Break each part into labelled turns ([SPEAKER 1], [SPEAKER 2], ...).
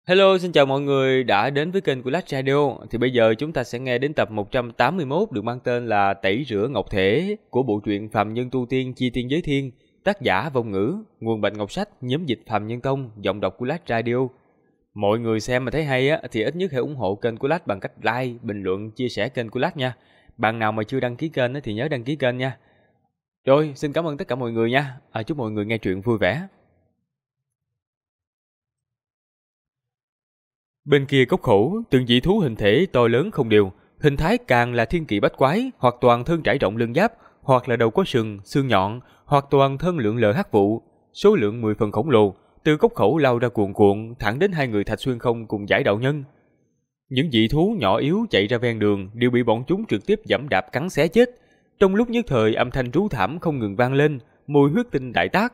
[SPEAKER 1] Hello, xin chào mọi người đã đến với kênh của Lách Radio. Thì bây giờ chúng ta sẽ nghe đến tập 181 được mang tên là Tẩy rửa ngọc thể của bộ truyện Phàm Nhân Tu Tiên Chi Tiên Giới Thiên, tác giả Vong Ngữ, nguồn Bạch Ngọc Sách, nhóm dịch Phàm Nhân Tông, giọng đọc của Lách Radio. Mọi người xem mà thấy hay á thì ít nhất hãy ủng hộ kênh của Lách bằng cách like, bình luận, chia sẻ kênh của Lách nha. Bạn nào mà chưa đăng ký kênh thì nhớ đăng ký kênh nha. Rồi, xin cảm ơn tất cả mọi người nha. Chúc mọi người nghe truyện vui vẻ. Bên kia cốc khẩu, từng dị thú hình thể to lớn không đều, hình thái càng là thiên kỳ bách quái, hoặc toàn thân trải rộng lưng giáp, hoặc là đầu có sừng, xương nhọn, hoặc toàn thân lượn lờ hắc vụ, số lượng 10 phần khổng lồ, từ cốc khẩu lao ra cuồn cuộn, thẳng đến hai người Thạch Xuyên Không cùng Giải Đạo Nhân. Những dị thú nhỏ yếu chạy ra ven đường đều bị bọn chúng trực tiếp giẫm đạp cắn xé chết. Trong lúc nhất thời âm thanh rú thảm không ngừng vang lên, mùi huyết tinh đại tác.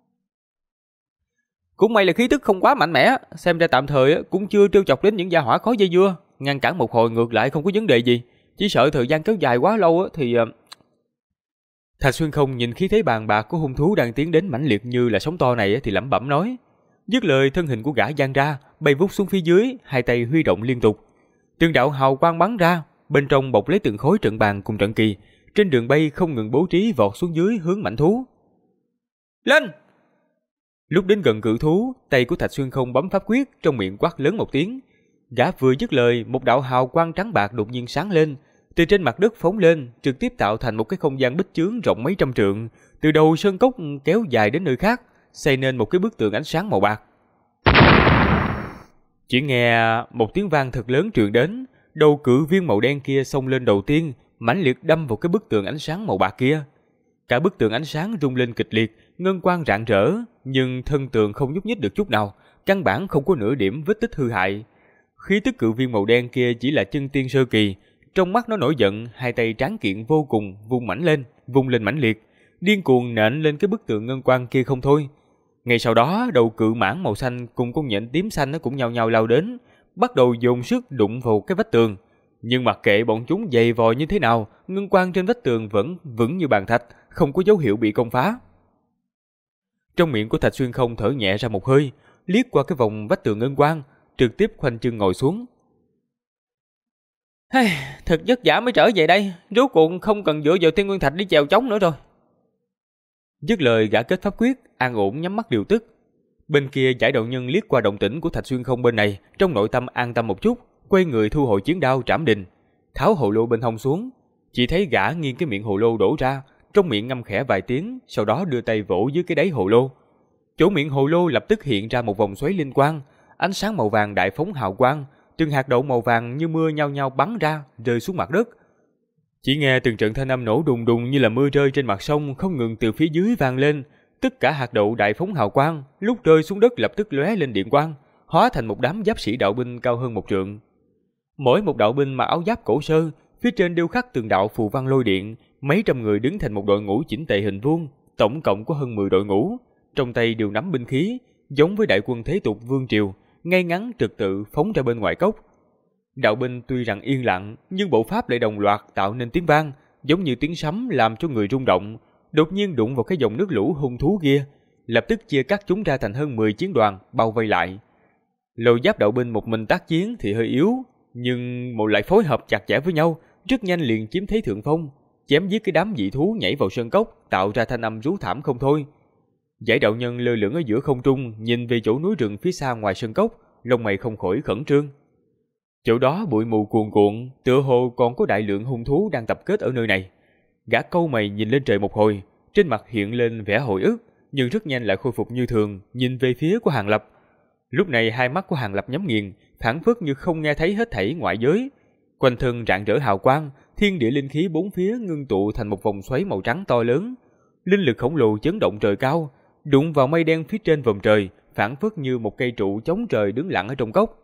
[SPEAKER 1] Cũng may là khí tức không quá mạnh mẽ, xem ra tạm thời cũng chưa trêu chọc đến những gia hỏa khó dây dưa, ngăn cản một hồi ngược lại không có vấn đề gì, chỉ sợ thời gian kéo dài quá lâu thì Thạch Xuyên Không nhìn khí thế bàn bạc của hung thú đang tiến đến mãnh liệt như là sóng to này thì lẩm bẩm nói. Dứt lời thân hình của gã giang ra, bay vút xuống phía dưới, hai tay huy động liên tục. Từng đạo hào quang bắn ra, bên trong bọc lấy từng khối trận bàn cùng trận kỳ, trên đường bay không ngừng bố trí vọt xuống dưới hướng mãnh thú. Lên! Lúc đến gần cự thú, tay của Thạch Xuyên Không bấm pháp quyết, trong miệng quát lớn một tiếng. Gã vừa dứt lời, một đạo hào quang trắng bạc đột nhiên sáng lên, từ trên mặt đất phóng lên, trực tiếp tạo thành một cái không gian bích chướng rộng mấy trăm trượng, từ đầu sơn cốc kéo dài đến nơi khác, xây nên một cái bức tường ánh sáng màu bạc. Chỉ nghe một tiếng vang thật lớn truyền đến, đầu cự viên màu đen kia xông lên đầu tiên, mãnh liệt đâm vào cái bức tường ánh sáng màu bạc kia. Cả bức tường ánh sáng rung lên kịch liệt, ngân quang rạng rỡ, nhưng thân tường không nhúc nhích được chút nào, căn bản không có nửa điểm vết tích hư hại. Khí tức cự viên màu đen kia chỉ là chân tiên sơ kỳ, trong mắt nó nổi giận, hai tay tráng kiện vô cùng, vung lên mãnh liệt, điên cuồng nện lên cái bức tường ngân quang kia không thôi. Ngay sau đó, đầu cự mãng màu xanh cùng con nhện tím xanh nó cũng nhao nhao lao đến, bắt đầu dồn sức đụng vào cái vách tường. Nhưng mặc kệ bọn chúng dày vò như thế nào, ngân quang trên vách tường vẫn vững như bàn thạch, không có dấu hiệu bị công phá. Trong miệng của Thạch Xuyên Không thở nhẹ ra một hơi, liếc qua cái vòng vách tường ngân quang, trực tiếp khoanh chân ngồi xuống. Thật vất vả mới trở về đây, rốt cuộc không cần dựa vào Thiên Nguyên Thạch đi chèo chống nữa rồi. Dứt lời gã kết pháp quyết, an ổn nhắm mắt điều tức. Bên kia Giải Đạo Nhân liếc qua động tĩnh của Thạch Xuyên Không bên này, trong nội tâm an tâm một chút, quay người thu hồi chiến đao trảm đình, tháo hồ lô bên hông xuống. Chỉ thấy gã nghiêng cái miệng hồ lô đổ ra, trong miệng ngâm khẽ vài tiếng, sau đó đưa tay vỗ dưới cái đáy hồ lô. Chỗ miệng hồ lô lập tức hiện ra một vòng xoáy linh quang, ánh sáng màu vàng đại phóng hào quang, từng hạt đậu màu vàng như mưa nhao nhao bắn ra, rơi xuống mặt đất. Chỉ nghe từng trận thanh âm nổ đùng đùng như là mưa rơi trên mặt sông không ngừng từ phía dưới vang lên. Tất cả hạt đậu đại phóng hào quang, lúc rơi xuống đất lập tức lóe lên điện quang, hóa thành một đám giáp sĩ đạo binh cao hơn một trượng. Mỗi một đạo binh mặc áo giáp cổ sơ, phía trên điêu khắc từng đạo phù văn lôi điện, mấy trăm người đứng thành một đội ngũ chỉnh tề hình vuông, tổng cộng có hơn 10 đội ngũ, trong tay đều nắm binh khí, giống với đại quân thế tục vương triều, ngay ngắn trật tự phóng ra bên ngoài cốc. Đạo binh tuy rằng yên lặng, nhưng bộ pháp lại đồng loạt tạo nên tiếng vang, giống như tiếng sấm làm cho người rung động. Đột nhiên đụng vào cái dòng nước lũ hung thú kia, lập tức chia cắt chúng ra thành hơn 10 chiến đoàn bao vây lại. Lôi giáp đạo binh một mình tác chiến thì hơi yếu, nhưng một lại phối hợp chặt chẽ với nhau, rất nhanh liền chiếm thế thượng phong, chém giết cái đám dị thú nhảy vào sơn cốc, tạo ra thanh âm rú thảm không thôi. Giải Đạo Nhân lơ lửng ở giữa không trung, nhìn về chỗ núi rừng phía xa ngoài sơn cốc, lông mày không khỏi khẩn trương. Chỗ đó bụi mù cuồn cuộn, tựa hồ còn có đại lượng hung thú đang tập kết ở nơi này. Gã câu mày nhìn lên trời một hồi, trên mặt hiện lên vẻ hồi ức, nhưng rất nhanh lại khôi phục như thường, nhìn về phía của Hàng Lập. Lúc này hai mắt của Hàng Lập nhắm nghiền, phảng phất như không nghe thấy hết thảy ngoại giới. Quanh thân rạng rỡ hào quang, thiên địa linh khí bốn phía ngưng tụ thành một vòng xoáy màu trắng to lớn. Linh lực khổng lồ chấn động trời cao, đụng vào mây đen phía trên vòm trời, phảng phất như một cây trụ chống trời đứng lặng ở trong cốc.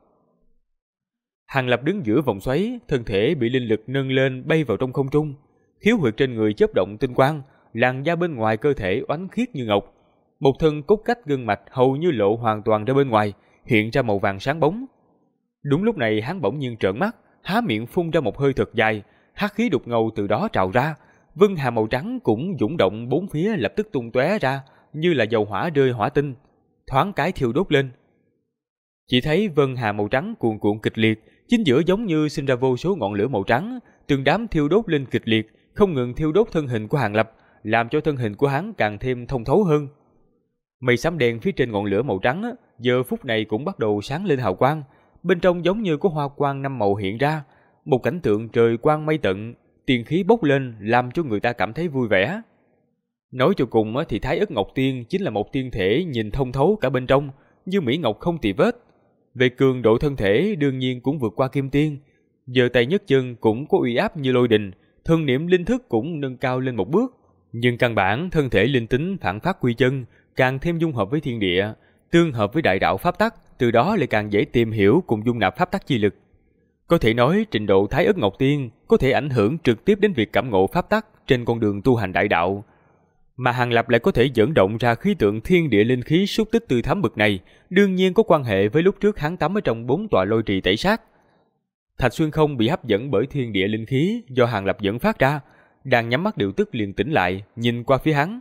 [SPEAKER 1] Hàng Lập đứng giữa vòng xoáy, thân thể bị linh lực nâng lên bay vào trong không trung. Khiếu huyệt trên người chớp động tinh quang, làn da bên ngoài cơ thể oánh khiết như ngọc. Một thân cốt cách gân mạch hầu như lộ hoàn toàn ra bên ngoài, hiện ra màu vàng sáng bóng. Đúng lúc này hắn bỗng nhiên trợn mắt, há miệng phun ra một hơi thật dài, hắc khí đục ngầu từ đó trào ra, vân hà màu trắng cũng dũng động bốn phía lập tức tung tóe ra, như là dầu hỏa rơi hỏa tinh, thoáng cái thiêu đốt lên. Chỉ thấy vân hà màu trắng cuồn cuộn kịch liệt, chính giữa giống như sinh ra vô số ngọn lửa màu trắng, từng đám thiêu đốt lên kịch liệt, không ngừng thiêu đốt thân hình của Hàng Lập, làm cho thân hình của hắn càng thêm thông thấu hơn. Mây xám đen phía trên ngọn lửa màu trắng giờ phút này cũng bắt đầu sáng lên hào quang, bên trong giống như có hoa quang năm màu hiện ra, một cảnh tượng trời quang mây tận, tiên khí bốc lên làm cho người ta cảm thấy vui vẻ. Nói cho cùng thì Thái Ức Ngọc Tiên chính là một tiên thể nhìn thông thấu cả bên trong, như mỹ ngọc không tì vết. Về cường độ thân thể đương nhiên cũng vượt qua kim tiên, giơ tay nhấc chân cũng có uy áp như lôi đình, thần niệm linh thức cũng nâng cao lên một bước, nhưng căn bản thân thể linh tính phản phát quy chân, càng thêm dung hợp với thiên địa, tương hợp với đại đạo pháp tắc, từ đó lại càng dễ tìm hiểu cùng dung nạp pháp tắc chi lực. Có thể nói trình độ Thái Ức Ngọc Tiên có thể ảnh hưởng trực tiếp đến việc cảm ngộ pháp tắc trên con đường tu hành đại đạo. Mà Hàng Lập lại có thể dẫn động ra khí tượng thiên địa linh khí xúc tích từ thắm bực này, đương nhiên có quan hệ với lúc trước hắn tắm ở trong 4 tọa lôi trì tẩy sát. Thạch Xuyên Không bị hấp dẫn bởi thiên địa linh khí do Hàng Lập dẫn phát ra, đang nhắm mắt điều tức liền tỉnh lại, nhìn qua phía hắn.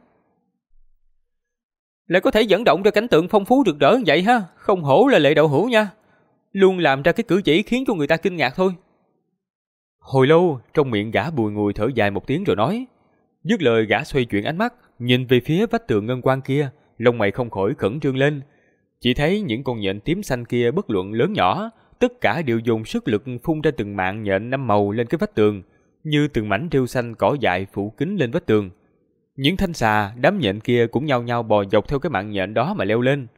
[SPEAKER 1] Lại có thể dẫn động ra cảnh tượng phong phú rực rỡ vậy ha, không hổ là Lệ Đậu Hữu nha. Luôn làm ra cái cử chỉ khiến cho người ta kinh ngạc thôi. Hồi lâu, trong miệng gã bùi ngùi thở dài một tiếng rồi nói. Dứt lời gã xoay chuyển ánh mắt, nhìn về phía vách tường ngân quang kia, lông mày không khỏi khẩn trương lên. Chỉ thấy những con nhện tím xanh kia bất luận lớn nhỏ, tất cả đều dùng sức lực phun ra từng mạng nhện năm màu lên cái vách tường, như từng mảnh rêu xanh cỏ dại phủ kín lên vách tường. Những thanh xà, đám nhện kia cũng nhao nhao bò dọc theo cái mạng nhện đó mà leo lên.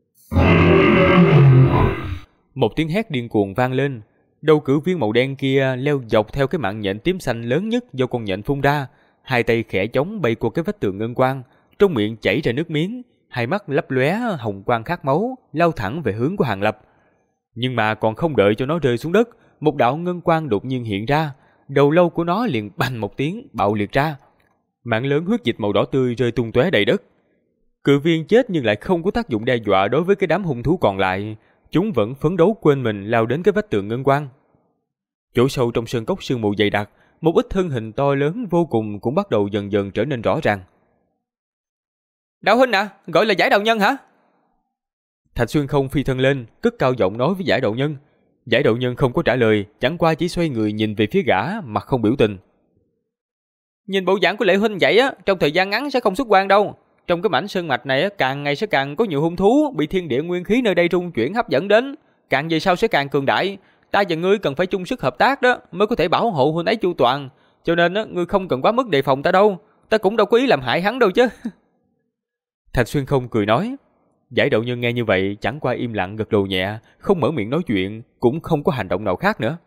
[SPEAKER 1] Một tiếng hét điên cuồng vang lên, đầu cử viên màu đen kia leo dọc theo cái mạng nhện tím xanh lớn nhất do con nhện phun ra, hai tay khẽ chống bay qua cái vách tường ngân quang, trong miệng chảy ra nước miếng, hai mắt lấp lóe hồng quang khát máu, lao thẳng về hướng của Hàng Lập. Nhưng mà còn không đợi cho nó rơi xuống đất, một đạo ngân quang đột nhiên hiện ra, đầu lâu của nó liền bành một tiếng bạo liệt ra. Mảng lớn huyết dịch màu đỏ tươi rơi tung tóe đầy đất. Cự viên chết nhưng lại không có tác dụng đe dọa đối với cái đám hung thú còn lại, chúng vẫn phấn đấu quên mình lao đến cái vách tường ngân quang. Chỗ sâu trong sơn cốc sương mù dày đặc, một ít thân hình to lớn vô cùng cũng bắt đầu dần dần trở nên rõ ràng. Đạo huynh à, gọi là Giải Đạo Nhân hả? Thạch Xuyên Không phi thân lên, cất cao giọng nói với Giải Đạo Nhân. Giải Đạo Nhân không có trả lời, chẳng qua chỉ xoay người nhìn về phía gã, mặt không biểu tình. Nhìn bộ dạng của Lệ huynh vậy á, trong thời gian ngắn sẽ không xuất quan đâu. Trong cái mảnh sơn mạch này á, càng ngày sẽ càng có nhiều hung thú bị thiên địa nguyên khí nơi đây rung chuyển hấp dẫn đến, càng về sau sẽ càng cường đại. Ta và ngươi cần phải chung sức hợp tác đó, mới có thể bảo hộ huynh ấy chu toàn. Cho nên á, ngươi không cần quá mức đề phòng ta đâu, ta cũng đâu có ý làm hại hắn đâu chứ. Thạch Xuyên Không cười nói. Giải Đạo Nhân nghe như vậy chẳng qua im lặng gật đầu nhẹ, không mở miệng nói chuyện, cũng không có hành động nào khác nữa.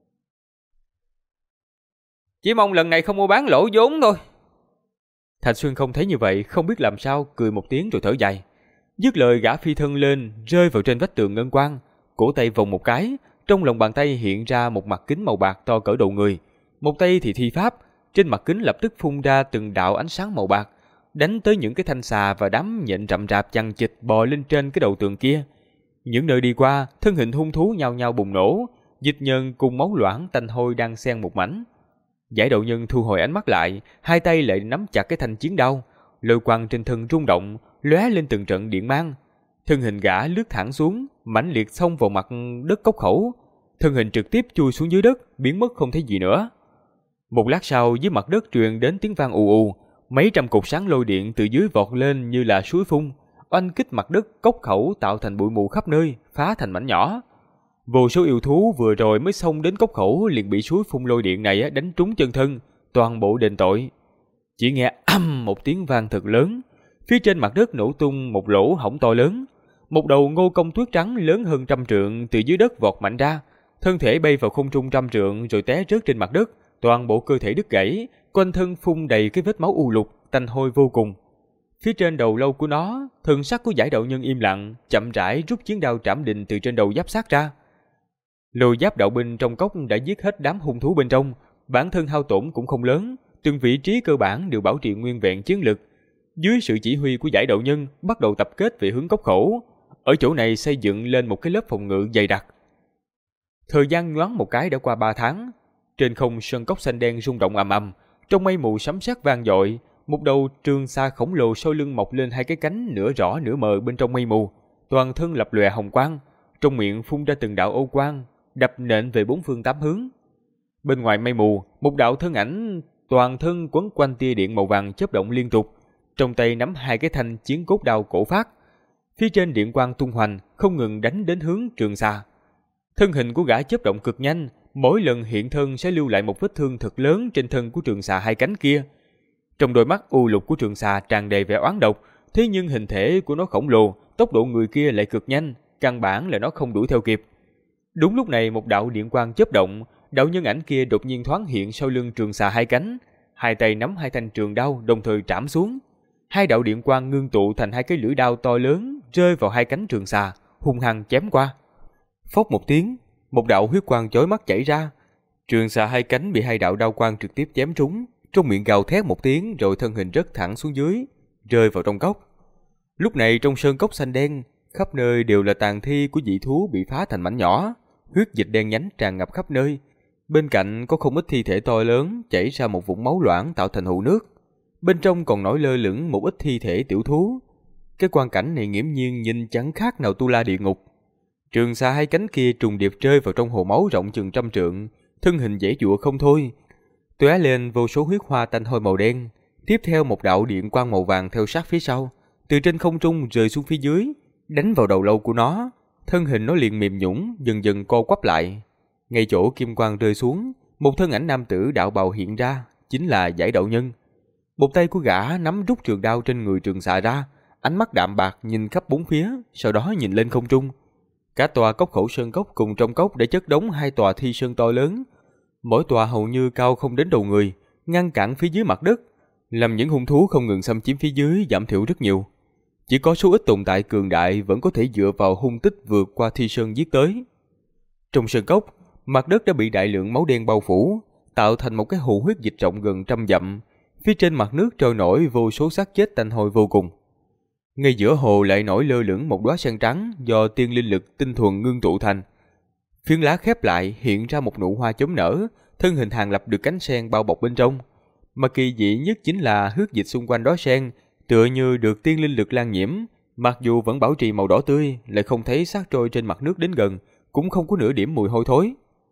[SPEAKER 1] Chỉ mong lần này không mua bán lỗ vốn thôi. Thạch Xuyên Không thấy như vậy, không biết làm sao, cười một tiếng rồi thở dài. Dứt lời gã phi thân lên, rơi vào trên vách tường ngân quang, cổ tay vòng một cái, trong lòng bàn tay hiện ra một mặt kính màu bạc to cỡ đầu người, một tay thì thi pháp, trên mặt kính lập tức phun ra từng đạo ánh sáng màu bạc, đánh tới những cái thanh xà và đám nhện rậm rạp chằng chịt bò lên trên cái đầu tường kia. Những nơi đi qua, thân hình hung thú nhao nhao bùng nổ, dịch nhờn cùng máu loãng tanh hôi đang xen một mảnh. Giải Đạo Nhân thu hồi ánh mắt lại, hai tay lại nắm chặt cái thanh chiến đao, lôi quang trên thân rung động, lóe lên từng trận điện mang. Thân hình gã lướt thẳng xuống, mãnh liệt xông vào mặt đất cốc khẩu, thân hình trực tiếp chui xuống dưới đất, biến mất không thấy gì nữa. Một lát sau, dưới mặt đất truyền đến tiếng vang ù ù, mấy trăm cột sáng lôi điện từ dưới vọt lên như là suối phun, oanh kích mặt đất cốc khẩu tạo thành bụi mù khắp nơi, phá thành mảnh nhỏ. Vô số yêu thú vừa rồi mới xông đến cốc khẩu liền bị suối phun lôi điện này đánh trúng chân thân, toàn bộ đền tội. Chỉ nghe ầm một tiếng vang thật lớn, phía trên mặt đất nổ tung một lỗ hổng to lớn, một đầu ngô công tuyết trắng lớn hơn 100 trượng từ dưới đất vọt mạnh ra, thân thể bay vào không trung 100 trượng rồi té rớt trên mặt đất, toàn bộ cơ thể đứt gãy, quanh thân phun đầy cái vết máu u lục, tanh hôi vô cùng. Phía trên đầu lâu của nó, thần sắc của Giải Đạo Nhân im lặng, chậm rãi rút chiến đao trảm định từ trên đầu giáp sát ra. Lôi giáp đạo binh trong cốc đã giết hết đám hung thú bên trong, bản thân hao tổn cũng không lớn, từng vị trí cơ bản đều bảo trì nguyên vẹn chiến lực. Dưới sự chỉ huy của Giải Đạo Nhân, bắt đầu tập kết về hướng cốc khẩu, ở chỗ này xây dựng lên một cái lớp phòng ngự dày đặc. Thời gian nhoáng một cái đã qua 3 tháng, trên không sơn cốc xanh đen rung động ầm ầm, trong mây mù sấm sét vang dội, một đầu trường sa khổng lồ sau lưng mọc lên hai cái cánh nửa rõ nửa mờ bên trong mây mù, toàn thân lập lòe hồng quang, trong miệng phun ra từng đạo ô quang, đập nện về bốn phương tám hướng. Bên ngoài mây mù, một đạo thân ảnh toàn thân quấn quanh tia điện màu vàng chớp động liên tục, trong tay nắm hai cái thanh chiến cốt đao cổ phát. Phía trên điện quang tung hoành, không ngừng đánh đến hướng Trường Xà. Thân hình của gã chớp động cực nhanh, mỗi lần hiện thân sẽ lưu lại một vết thương thật lớn trên thân của Trường Xà hai cánh kia. Trong đôi mắt u lục của Trường Xà tràn đầy vẻ oán độc, thế nhưng hình thể của nó khổng lồ, tốc độ người kia lại cực nhanh, căn bản là nó không đuổi theo kịp. Đúng lúc này một đạo điện quang chớp động, đạo nhân ảnh kia đột nhiên thoáng hiện sau lưng Trường Xà hai cánh, hai tay nắm hai thanh trường đao đồng thời trảm xuống. Hai đạo điện quang ngưng tụ thành hai cái lưỡi đao to lớn rơi vào hai cánh Trường Xà, hung hăng chém qua. Phốc một tiếng, một đạo huyết quang chói mắt chảy ra. Trường Xà hai cánh bị hai đạo đao quang trực tiếp chém trúng, trong miệng gào thét một tiếng rồi thân hình rớt thẳng xuống dưới, rơi vào trong cốc. Lúc này trong sơn cốc xanh đen, khắp nơi đều là tàn thi của dị thú bị phá thành mảnh nhỏ, huyết dịch đen nhánh tràn ngập khắp nơi. Bên cạnh có không ít thi thể to lớn chảy ra một vũng máu loãng tạo thành hồ nước. Bên trong còn nổi lơ lửng một ít thi thể tiểu thú. Cái quang cảnh này nghiễm nhiên nhìn chẳng khác nào tu la địa ngục. Trường Xà hai cánh kia trùng điệp rơi vào trong hồ máu rộng chừng 100 trượng, thân hình giãy giụa không thôi, tóe lên vô số huyết hoa tanh hôi màu đen. Tiếp theo một đạo điện quang màu vàng theo sát phía sau, từ trên không trung rơi xuống phía dưới, đánh vào đầu lâu của nó. Thân hình nó liền mềm nhũn, dần dần co quắp lại. Ngay chỗ kim quang rơi xuống, một thân ảnh nam tử đạo bào hiện ra, chính là Giải Đạo Nhân. Một tay của gã nắm rút trường đao trên người Trường Xà ra, ánh mắt đạm bạc nhìn khắp bốn phía, sau đó nhìn lên không trung. Cả tòa cốc khẩu sơn cốc cùng trong cốc để chất đống hai tòa thi sơn to lớn, mỗi tòa hầu như cao không đến đầu người, ngăn cản phía dưới mặt đất, làm những hung thú không ngừng xâm chiếm phía dưới giảm thiểu rất nhiều. Chỉ có số ít tồn tại cường đại vẫn có thể dựa vào hung tích vượt qua thi sơn giết tới. Trong sơn cốc, mặt đất đã bị đại lượng máu đen bao phủ, tạo thành một cái hồ huyết dịch rộng gần 100 dặm. Phía trên mặt nước trôi nổi vô số xác chết tanh hôi vô cùng. Ngay giữa hồ lại nổi lơ lửng một đóa sen trắng do tiên linh lực tinh thuần ngưng tụ thành. Phiến lá khép lại hiện ra một nụ hoa chớm nở, thân hình Hàng Lập được cánh sen bao bọc bên trong. Mà kỳ dị nhất chính là huyết dịch xung quanh đóa sen tựa như được tiên linh lực lan nhiễm, mặc dù vẫn bảo trì màu đỏ tươi, lại không thấy xác trôi trên mặt nước đến gần, cũng không có nửa điểm mùi hôi thối.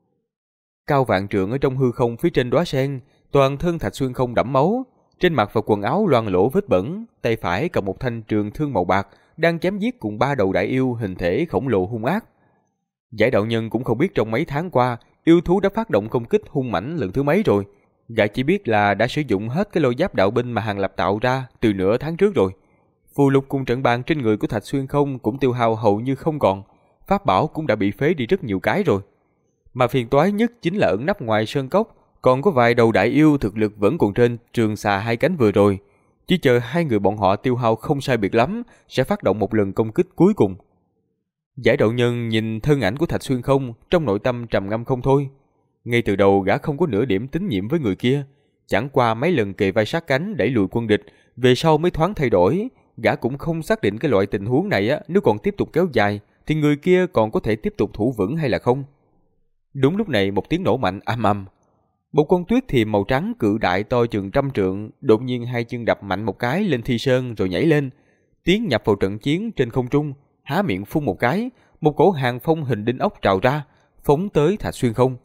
[SPEAKER 1] Cao vạn trượng ở trong hư không phía trên đóa sen, toàn thân Thạch Xuyên Không đẫm máu, trên mặt và quần áo loang lổ vết bẩn, tay phải cầm một thanh trường thương màu bạc, đang chém giết cùng 3 đầu đại yêu hình thể khổng lồ hung ác. Giải Đạo Nhân cũng không biết trong mấy tháng qua, yêu thú đã phát động công kích hung mãnh lần thứ mấy rồi. Gã chỉ biết là đã sử dụng hết cái lôi giáp đạo binh mà Hàng Lập tạo ra từ nửa tháng trước rồi. Phù lục cùng trận bàn trên người của Thạch Xuyên Không cũng tiêu hao hầu như không còn, pháp bảo cũng đã bị phế đi rất nhiều cái rồi. Mà phiền toái nhất chính là ẩn nấp ngoài sơn cốc, còn có vài đầu đại yêu thực lực vẫn còn trên Trường Xà hai cánh vừa rồi. Chỉ chờ hai người bọn họ tiêu hao không sai biệt lắm, sẽ phát động một lần công kích cuối cùng. Giải Đạo Nhân nhìn thân ảnh của Thạch Xuyên Không, trong nội tâm trầm ngâm không thôi. Ngay từ đầu gã không có nửa điểm tín nhiệm với người kia, chẳng qua mấy lần kề vai sát cánh đẩy lùi quân địch, về sau mới thoáng thay đổi. Gã cũng không xác định cái loại tình huống này nếu còn tiếp tục kéo dài thì người kia còn có thể tiếp tục thủ vững hay là không. Đúng lúc này một tiếng nổ mạnh ầm ầm, một con tuyết thiềm màu trắng cự đại to chừng 100 trượng đột nhiên hai chân đập mạnh một cái lên thi sơn rồi nhảy lên, tiến nhập vào trận chiến trên không trung, há miệng phun một cái, một cổ hàng phong hình đinh ốc trào ra, phóng tới Thạch Xuyên Không.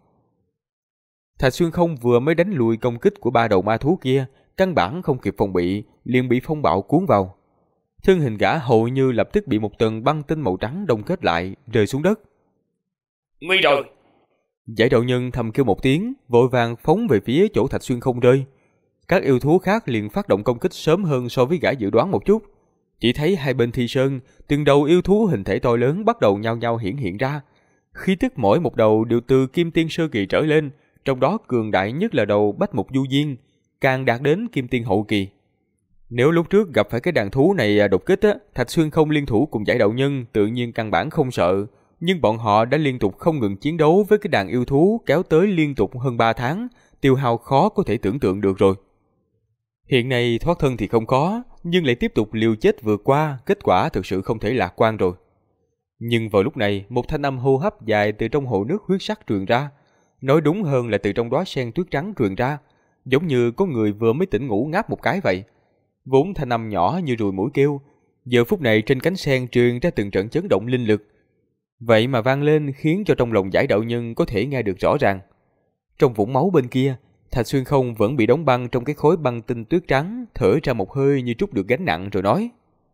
[SPEAKER 1] Thạch Xuyên Không vừa mới đánh lùi công kích của 3 đầu ma thú kia, căn bản không kịp phòng bị, liền bị phong bạo cuốn vào. Thân hình gã hầu như lập tức bị một tầng băng tinh màu trắng đông kết lại, rơi xuống đất.
[SPEAKER 2] Nguy rồi!
[SPEAKER 1] Giải Đạo Nhân thầm kêu một tiếng, vội vàng phóng về phía chỗ Thạch Xuyên Không rơi. Các yêu thú khác liền phát động công kích sớm hơn so với gã dự đoán một chút. Chỉ thấy hai bên thi sơn, từng đầu yêu thú hình thể to lớn bắt đầu nhao nhao hiện ra. Khí tức mỗi một đầu đều từ Kim Tiên sơ kỳ trở lên, trong đó cường đại nhất là đầu Bách Mục Du Diên, càng đạt đến Kim Tiên hậu kỳ. Nếu lúc trước gặp phải cái đàn thú này đột kích Thạch Xuyên Không liên thủ cùng Giải Đạo Nhân tự nhiên căn bản không sợ, nhưng bọn họ đã liên tục không ngừng chiến đấu với cái đàn yêu thú kéo tới liên tục hơn 3 tháng, tiêu hao khó có thể tưởng tượng được rồi. Hiện nay thoát thân thì không có, nhưng lại tiếp tục liều chết vượt qua, kết quả thực sự không thể lạc quan rồi. Nhưng vào lúc này, một thanh âm hô hấp dài từ trong hồ nước huyết sắc truyền ra, nói đúng hơn là từ trong đóa sen tuyết trắng truyền ra, giống như có người vừa mới tỉnh ngủ ngáp một cái vậy. Vốn thanh âm nhỏ như ruồi muỗi kêu, giờ phút này trên cánh sen truyền ra từng trận chấn động linh lực. Vậy mà vang lên khiến cho trong lòng Giải đạo nhân có thể nghe được rõ ràng. Trong vũng máu bên kia, Thạch Xuyên Không vẫn bị đóng băng trong cái khối băng tinh tuyết trắng, thở ra một hơi như trút được gánh nặng rồi nói: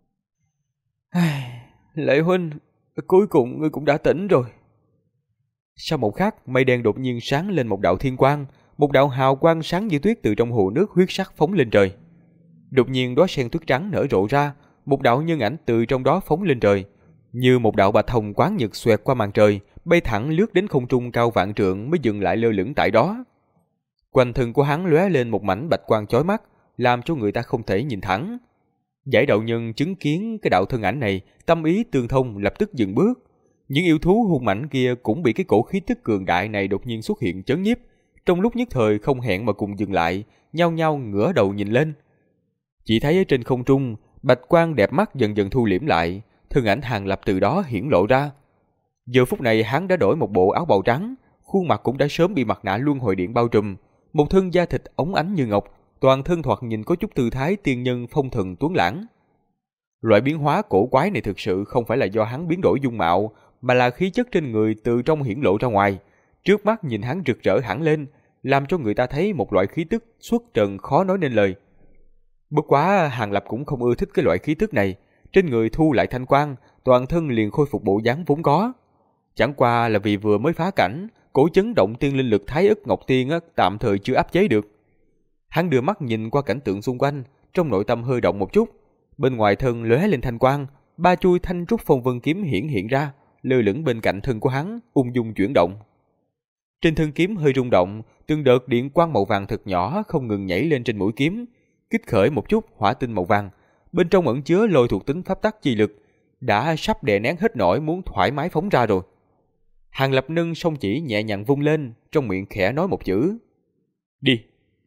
[SPEAKER 1] Lệ huynh, cuối cùng ngươi cũng đã tỉnh rồi. Sau một khắc, mây đen đột nhiên sáng lên một đạo thiên quang, một đạo hào quang sáng như tuyết từ trong hồ nước huyết sắc phóng lên trời. Đột nhiên đóa sen tuyết trắng nở rộ ra, một đạo nhân ảnh từ trong đó phóng lên trời, như một đạo bạch hồng quán nhật xoẹt qua màn trời, bay thẳng lướt đến không trung cao vạn trượng mới dừng lại lơ lửng tại đó. Quanh thân của hắn lóe lên một mảnh bạch quang chói mắt, làm cho người ta không thể nhìn thẳng. Giải đạo nhân chứng kiến cái đạo thân ảnh này, tâm ý tương thông, lập tức dừng bước. Những yêu thú hung mãnh kia cũng bị cái cổ khí tức cường đại này đột nhiên xuất hiện chấn nhiếp, trong lúc nhất thời không hẹn mà cùng dừng lại, nhao nhao ngửa đầu nhìn lên. Chỉ thấy ở trên không trung, bạch quang đẹp mắt dần dần thu liễm lại, thân ảnh Hàng Lập từ đó hiển lộ ra. Giờ phút này hắn đã đổi một bộ áo bào trắng, khuôn mặt cũng đã sớm bị mặt nạ luân hồi điện bao trùm, một thân da thịt óng ánh như ngọc, toàn thân thoạt nhìn có chút tư thái tiên nhân phong thần tuấn lãng. Loại biến hóa cổ quái này thực sự không phải là do hắn biến đổi dung mạo, mà là khí chất trên người từ trong hiển lộ ra ngoài. Trước mắt nhìn hắn rực rỡ hẳn lên, làm cho người ta thấy một loại khí tức xuất trần khó nói nên lời. Bất quá Hàng Lập cũng không ưa thích cái loại khí tức này, trên người thu lại thanh quang, toàn thân liền khôi phục bộ dáng vốn có. Chẳng qua là vì vừa mới phá cảnh, cổ chấn động tiên linh lực Thái Ức Ngọc Tiên tạm thời chưa áp chế được. Hắn đưa mắt nhìn qua cảnh tượng xung quanh, trong nội tâm hơi động một chút. Bên ngoài thân lóe lên thanh quang, ba chuôi thanh trúc phong vân kiếm hiện ra, lơ lửng bên cạnh thân của hắn, ung dung chuyển động. Trên thân kiếm hơi rung động, từng đợt điện quang màu vàng thật nhỏ không ngừng nhảy lên trên mũi kiếm, kích khởi một chút hỏa tinh màu vàng, bên trong ẩn chứa lôi thuộc tính pháp tắc chi lực, đã sắp đè nén hết nổi muốn thoải mái phóng ra rồi. Hàng Lập nâng song chỉ nhẹ nhàng vung lên, trong miệng khẽ nói một chữ: đi.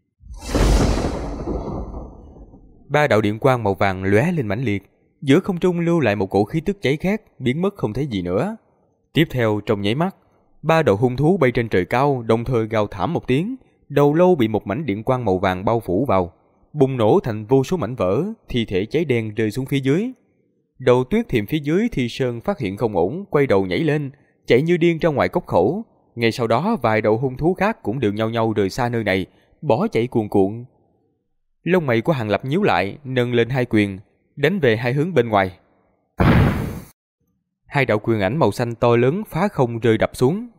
[SPEAKER 1] Ba đạo điện quang màu vàng lóe lên mãnh liệt, giữa không trung lưu lại một cổ khí tức cháy khét, biến mất không thấy gì nữa. Tiếp theo trong nháy mắt, ba đầu hung thú bay trên trời cao, đồng thời gào thảm một tiếng, đầu lâu bị một mảnh điện quang màu vàng bao phủ vào, bùng nổ thành vô số mảnh vỡ, thi thể cháy đen rơi xuống phía dưới. Đầu Tuyết Thiềm phía dưới Thi Sơn phát hiện không ổn, quay đầu nhảy lên, chạy như điên ra ngoài cốc khẩu. Ngay sau đó vài đầu hung thú khác cũng đều nhau nhau rời xa nơi này, bỏ chạy cuồn cuộn. Lông mày của Hàng Lập nhíu lại, nâng lên hai quyền, đánh về hai hướng bên ngoài. Hai đạo quyền ảnh màu xanh to lớn phá không rơi đập xuống.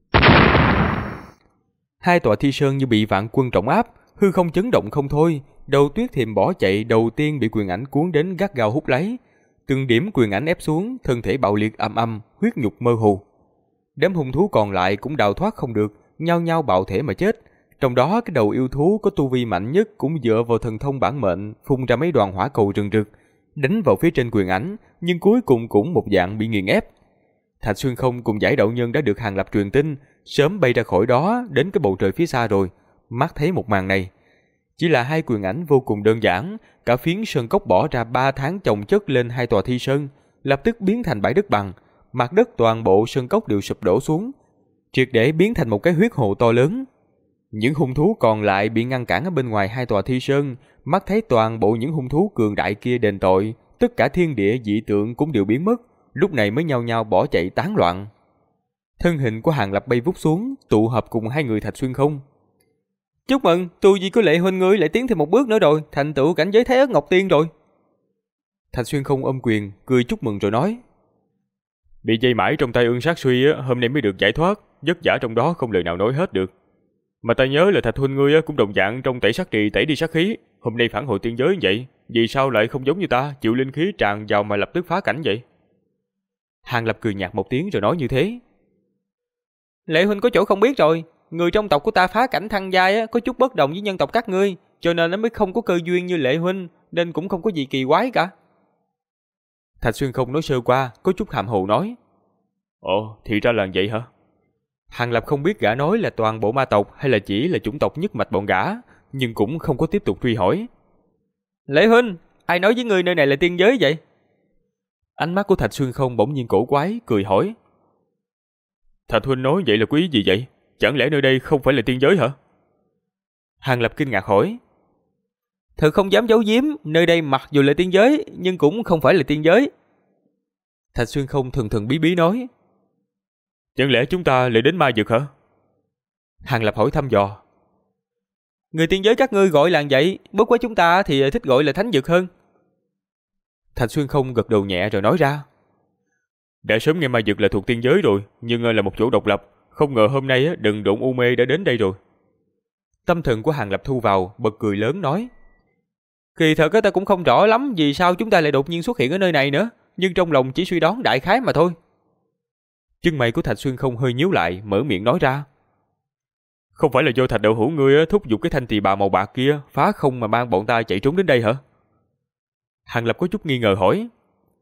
[SPEAKER 1] Hai tòa Thi Sơn như bị vạn quân trọng áp, hư không chấn động không thôi. Đầu Tuyết Thiềm bỏ chạy đầu tiên bị quyền ảnh cuốn đến gắt gao hút lấy. Từng điểm quyền ảnh ép xuống, thân thể bạo liệt ầm ầm, huyết nhục mơ hồ. Đám hung thú còn lại cũng đào thoát không được, nhao nhao bạo thể mà chết. Trong đó cái đầu yêu thú có tu vi mạnh nhất cũng dựa vào thần thông bản mệnh, phun ra mấy đoàn hỏa cầu rừng rực, đánh vào phía trên quyền ảnh, nhưng cuối cùng cũng một dạng bị nghiền ép. Thạch Xuyên Không cùng Giải Đạo Nhân đã được Hàng Lập truyền tin, sớm bay ra khỏi đó đến cái bầu trời phía xa rồi, mắt thấy một màn này. Chỉ là hai quyền ảnh vô cùng đơn giản, cả phiến sơn cốc bỏ ra 3 tháng chồng chất lên hai tòa Thi Sơn, lập tức biến thành bãi đất bằng, mặt đất toàn bộ sơn cốc đều sụp đổ xuống, triệt để biến thành một cái huyết hồ to lớn. Những hung thú còn lại bị ngăn cản ở bên ngoài hai tòa Thi Sơn, mắt thấy toàn bộ những hung thú cường đại kia đền tội, tất cả thiên địa dị tượng cũng đều biến mất, lúc này mới nhao nhao bỏ chạy tán loạn. Thân hình của Hàng Lập bay vút xuống, tụ hợp cùng hai người Thạch Xuyên Không. Chúc mừng, tu vi của Lệ huynh ngươi lại tiến thêm một bước nữa rồi, thành tựu cảnh giới Thái Ức Ngọc Tiên rồi. Thạch Xuyên Không ôm quyền, cười chúc mừng rồi nói: bị dây mãi trong tay Ưng Sát Suy hôm nay mới được giải thoát, vất vả trong đó không lời nào nói hết được. Mà ta nhớ là Thạch huynh ngươi cũng đồng dạng trong tẩy sát trì tẩy đi sát khí, hôm nay phản hồi tiên giới vậy, vì sao lại không giống như ta, chịu linh khí tràn vào mà lập tức phá cảnh vậy? Hàng Lập cười nhạt một tiếng rồi nói như thế. Lệ huynh có chỗ không biết rồi, người trong tộc của ta phá cảnh thăng giai có chút bất đồng với nhân tộc các ngươi, cho nên nó mới không có cơ duyên như Lệ huynh, nên cũng không có gì kỳ quái cả. Thạch Xuyên Không nói sơ qua, có chút hàm hồ nói: ồ, thì ra là vậy hả? Hàng Lập không biết gã nói là toàn bộ ma tộc hay là chỉ là chủng tộc nhất mạch bọn gã, nhưng cũng không có tiếp tục truy hỏi. Lệ huynh, ai nói với ngươi nơi này là tiên giới vậy? Ánh mắt của Thạch Xuyên Không bỗng nhiên cổ quái, cười hỏi: Thạch huynh nói vậy là quý gì vậy? Chẳng lẽ nơi đây không phải là tiên giới hả? Hàng Lập kinh ngạc hỏi: thật không dám giấu giếm, nơi đây mặc dù là tiên giới, nhưng cũng không phải là tiên giới. Thạch Xuyên Không thần thần bí bí nói: Chẳng lẽ chúng ta lại đến ma vực hả? Hàng Lập hỏi thăm dò. Người tiên giới các ngươi gọi là vậy, bất quá chúng ta thì thích gọi là thánh vực hơn. Thạch Xuyên Không gật đầu nhẹ rồi nói ra. Đã sớm nghe ma vực là thuộc tiên giới rồi, nhưng là một chỗ độc lập, không ngờ hôm nay đừng độn u mê đã đến đây rồi. Tâm thần của Hàng Lập thu vào, bật cười lớn nói. Kỳ thật ta cũng không rõ lắm vì sao chúng ta lại đột nhiên xuất hiện ở nơi này nữa, nhưng trong lòng chỉ suy đoán đại khái mà thôi. Chân mày của Thạch Xuyên Không hơi nhíu lại, mở miệng nói ra. Không phải là do Thạch đạo hữu ngươi thúc giục cái thanh tỳ bà màu bạc kia phá không mà mang bọn ta chạy trốn đến đây hả? Hàng Lập có chút nghi ngờ hỏi.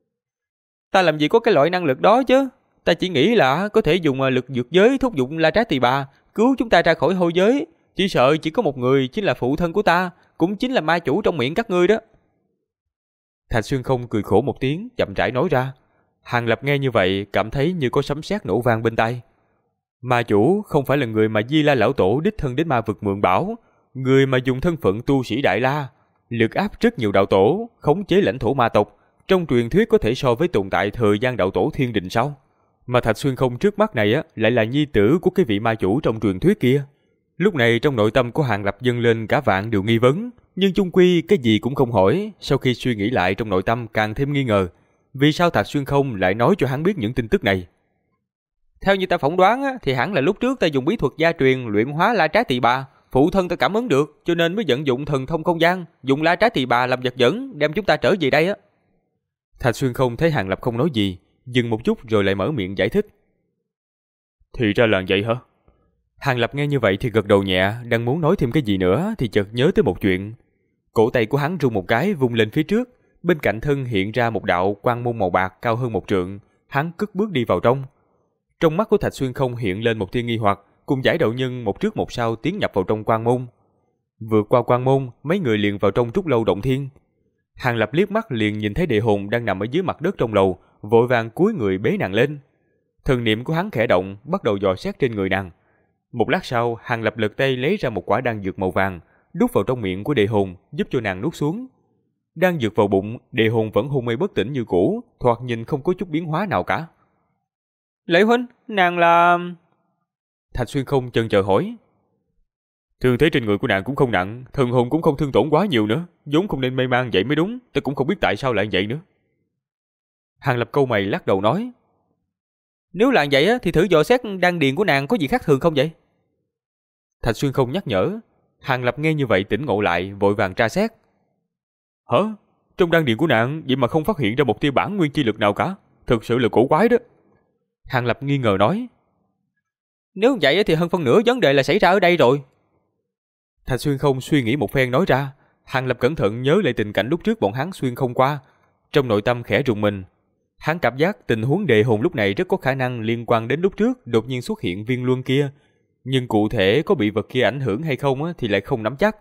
[SPEAKER 1] Ta làm gì có cái loại năng lực đó chứ, ta chỉ nghĩ là có thể dùng lực dược giới thúc giục La Trá Tỳ Bà cứu chúng ta ra khỏi hôi giới, chỉ sợ chỉ có một người chính là phụ thân của ta, cũng chính là ma chủ trong miệng các ngươi đó. Thạch Xuyên Không cười khổ một tiếng, chậm rãi nói ra. Hàng Lập nghe như vậy cảm thấy như có sấm sét nổ vang bên tai. Ma chủ không phải là người mà Di La lão tổ đích thân đến ma vực mượn bảo, người mà dùng thân phận tu sĩ Đại La, lực áp rất nhiều đạo tổ, khống chế lãnh thổ ma tộc, trong truyền thuyết có thể so với tồn tại thời gian đạo tổ Thiên Đình sao? Mà Thạch Xuyên Không trước mắt này lại là nhi tử của cái vị ma chủ trong truyền thuyết kia. Lúc này trong nội tâm của Hàng Lập dâng lên cả vạn điều nghi vấn, nhưng chung quy cái gì cũng không hỏi. Sau khi suy nghĩ lại trong nội tâm càng thêm nghi ngờ, vì sao Thạch Xuyên Không lại nói cho hắn biết những tin tức này? Theo như ta phỏng đoán thì hẳn là lúc trước ta dùng bí thuật gia truyền luyện hóa La Trá Tỳ Bà, phụ thân ta cảm ứng được, cho nên mới vận dụng thần thông không gian, dùng La Trá Tỳ Bà làm vật dẫn, đem chúng ta trở về đây á. Thạch Xuyên Không thấy Hàng Lập không nói gì, dừng một chút rồi lại mở miệng giải thích. Thì ra là vậy hả? Hàng Lập nghe như vậy thì gật đầu nhẹ, đang muốn nói thêm cái gì nữa thì chợt nhớ tới một chuyện. Cổ tay của hắn rung một cái vung lên phía trước, bên cạnh thân hiện ra một đạo quang môn màu bạc cao hơn 1 trượng, hắn cất bước đi vào trong. Trong mắt của Thạch Xuyên Không hiện lên một tia nghi hoặc, cùng giải đạo nhân một trước một sau tiến nhập vào trong quang môn. Vượt qua quang môn, mấy người liền vào trong trúc lâu động thiên. Hàng Lập liếc mắt liền nhìn thấy Địa Hồn đang nằm ở dưới mặt đất trong lầu, vội vàng cúi người bế nàng lên. Thần niệm của hắn khẽ động, bắt đầu dò xét trên người nàng. Một lát sau, Hàng Lập lật tay lấy ra một quả đan dược màu vàng, đút vào trong miệng của Địa Hồn, giúp cho nàng nuốt xuống. Đan dược vào bụng, Địa Hồn vẫn hôn mê bất tỉnh như cũ, thoạt nhìn không có chút biến hóa nào cả. Lệ huynh, nàng là... Thạch Xuyên Không chần chờ hỏi. Thương thế trên người của nàng cũng không nặng, thần hồn cũng không thương tổn quá nhiều nữa, vốn không nên mê man vậy mới đúng, ta cũng không biết tại sao lại vậy nữa. Hàng Lập câu mày lắc đầu nói. Nếu là vậy thì thử dò xét đan điền của nàng có gì khác thường không vậy? Thạch Xuyên Không nhắc nhở. Hàng Lập nghe như vậy tỉnh ngộ lại, vội vàng tra xét. Hả? Trong đan điền của nàng vậy mà không phát hiện ra một tia bản nguyên chi lực nào cả, thực sự là cổ quái đó. Hàng Lập nghi ngờ nói. Nếu vậy thì hơn phân nửa vấn đề là xảy ra ở đây rồi. Thạch Xuyên Không suy nghĩ một phen nói ra. Hàng Lập cẩn thận nhớ lại tình cảnh lúc trước bọn hắn xuyên không qua, trong nội tâm khẽ rùng mình. Hắn cảm giác tình huống Địa Hồn lúc này rất có khả năng liên quan đến lúc trước đột nhiên xuất hiện viên luân kia, nhưng cụ thể có bị vật kia ảnh hưởng hay không thì lại không nắm chắc.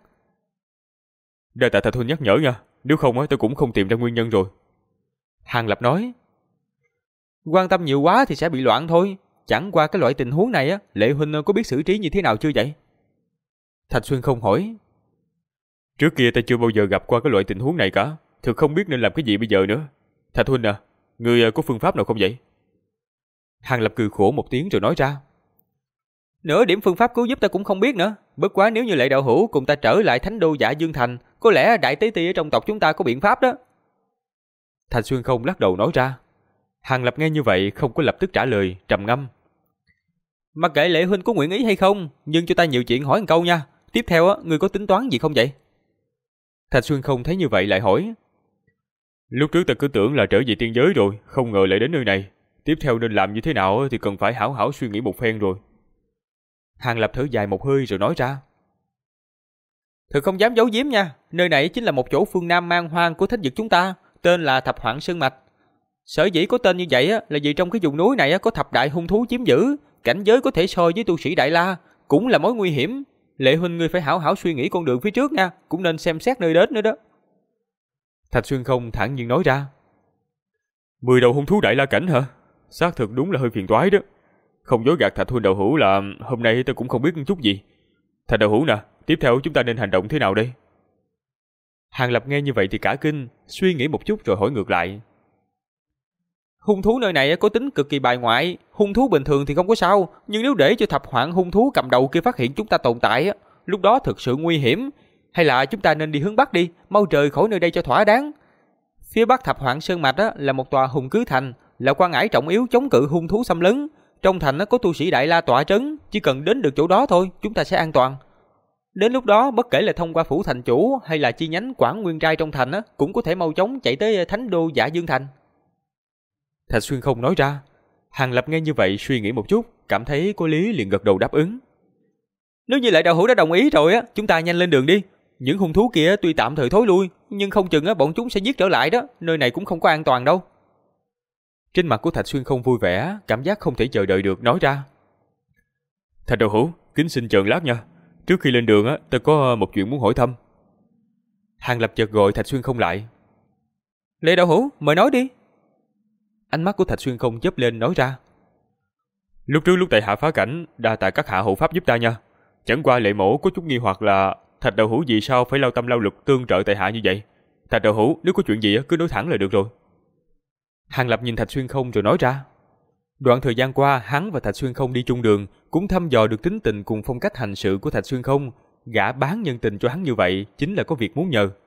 [SPEAKER 1] Đa tạ Thạch huynh nhắc nhở nha, nếu không tôi cũng không tìm ra nguyên nhân rồi. Hàng Lập nói. Quan tâm nhiều quá thì sẽ bị loạn thôi, chẳng qua cái loại tình huống này Lệ huynh có biết xử trí như thế nào chưa vậy? Thạch Xuyên Không hỏi. Trước kia ta chưa bao giờ gặp qua cái loại tình huống này cả, thực không biết nên làm cái gì bây giờ nữa. Thạch huynh à, ngươi có phương pháp nào không vậy? Hàng Lập cười khổ một tiếng rồi nói ra. Nửa điểm phương pháp cứu giúp ta cũng không biết nữa, bất quá nếu như Lệ đạo hữu cùng ta trở lại Thánh đô Dạ Dương thành, có lẽ đại tế ti ở trong tộc chúng ta có biện pháp đó. Thạch Xuyên Không lắc đầu nói ra. Hàng Lập nghe như vậy không có lập tức trả lời, trầm ngâm. Mặc kệ Lệ huynh có nguyện ý hay không, nhưng cho ta nhiều chuyện hỏi một câu nha. Tiếp theo ngươi có tính toán gì không vậy? Thạch Xuyên Không thấy như vậy lại hỏi. Lúc trước ta cứ tưởng là trở về tiên giới rồi, không ngờ lại đến nơi này. Tiếp theo nên làm như thế nào thì cần phải hảo hảo suy nghĩ một phen rồi. Hàng Lập thở dài một hơi rồi nói ra. Thực không dám giấu giếm nha, nơi này chính là một chỗ phương Nam man hoang của thánh vực chúng ta, tên là Thập Hoạn Sơn Mạch. Sở dĩ có tên như vậy là vì trong cái vùng núi này có thập đại hung thú chiếm giữ, cảnh giới có thể so với tu sĩ Đại La, cũng là mối nguy hiểm. Lệ huynh ngươi phải hảo hảo suy nghĩ con đường phía trước nha, cũng nên xem xét nơi đến nữa đó. Thạch Xuyên Không thản nhiên nói ra. 10 đầu hung thú Đại La cảnh hả? Xác thực đúng là hơi phiền toái đó. Không dối gạt Thạch huynh đạo hữu là hôm nay ta cũng không biết chút gì. Thạch đạo hữu nè, tiếp theo chúng ta nên hành động thế nào đây? Hàng Lập nghe như vậy thì cả kinh, suy nghĩ một chút rồi hỏi ngược lại. Hung thú nơi này có tính cực kỳ bài ngoại, hung thú bình thường thì không có sao, nhưng nếu để cho thập hoạn hung thú cầm đầu kia phát hiện chúng ta tồn tại, lúc đó thực sự nguy hiểm. Hay là chúng ta nên đi hướng bắc đi, mau rời khỏi nơi đây cho thỏa đáng. Phía bắc thập hoạn sơn mạch là một tòa hùng cứ thành, là quan ải trọng yếu chống cự hung thú xâm lấn. Trong thành có tu sĩ Đại La tọa trấn, chỉ cần đến được chỗ đó thôi, chúng ta sẽ an toàn. Đến lúc đó, bất kể là thông qua phủ thành chủ hay là chi nhánh Quảng Nguyên Trai trong thành cũng có thể mau chóng chạy tới Thánh đô Dạ Dương thành.
[SPEAKER 3] Thạch Xuyên không nói ra. Hàng Lập nghe như vậy suy nghĩ một chút, cảm thấy có lý liền gật đầu đáp ứng.
[SPEAKER 1] Nếu như Lệ đạo hữu đã đồng ý rồi chúng ta nhanh lên đường đi. Những hung thú kia tuy tạm thời thối lui, nhưng không chừng bọn chúng sẽ giết trở lại đó, nơi này cũng không có an toàn đâu.
[SPEAKER 3] Trên mặt của Thạch Xuyên không vui vẻ, cảm giác không thể chờ đợi được nói ra. Thạch đạo hữu, kính xin chờ lát nha. Trước khi lên đường ta có một chuyện muốn hỏi thăm. Hàng Lập chợt gọi Thạch Xuyên không lại.
[SPEAKER 1] Lệ đạo hữu, mời nói đi.
[SPEAKER 3] Ánh mắt của Thạch Xuyên không chớp lên nói ra. Lúc trước tại hạ phá cảnh, đa tạ các hạ hộ pháp giúp ta nha. Chẳng qua Lệ mổ có chút nghi hoặc là Thạch đạo hữu vì sao phải lao tâm lao lực tương trợ tại hạ như vậy. Thạch đạo hữu, nếu có chuyện gì cứ nói thẳng là được rồi. Hàng Lập nhìn Thạch Xuyên không rồi nói ra. Đoạn thời gian qua, hắn và Thạch Xuyên không đi chung đường, cũng thăm dò được tính tình cùng phong cách hành sự của Thạch Xuyên không. Gã bán nhân tình cho hắn như vậy chính là có việc muốn nhờ.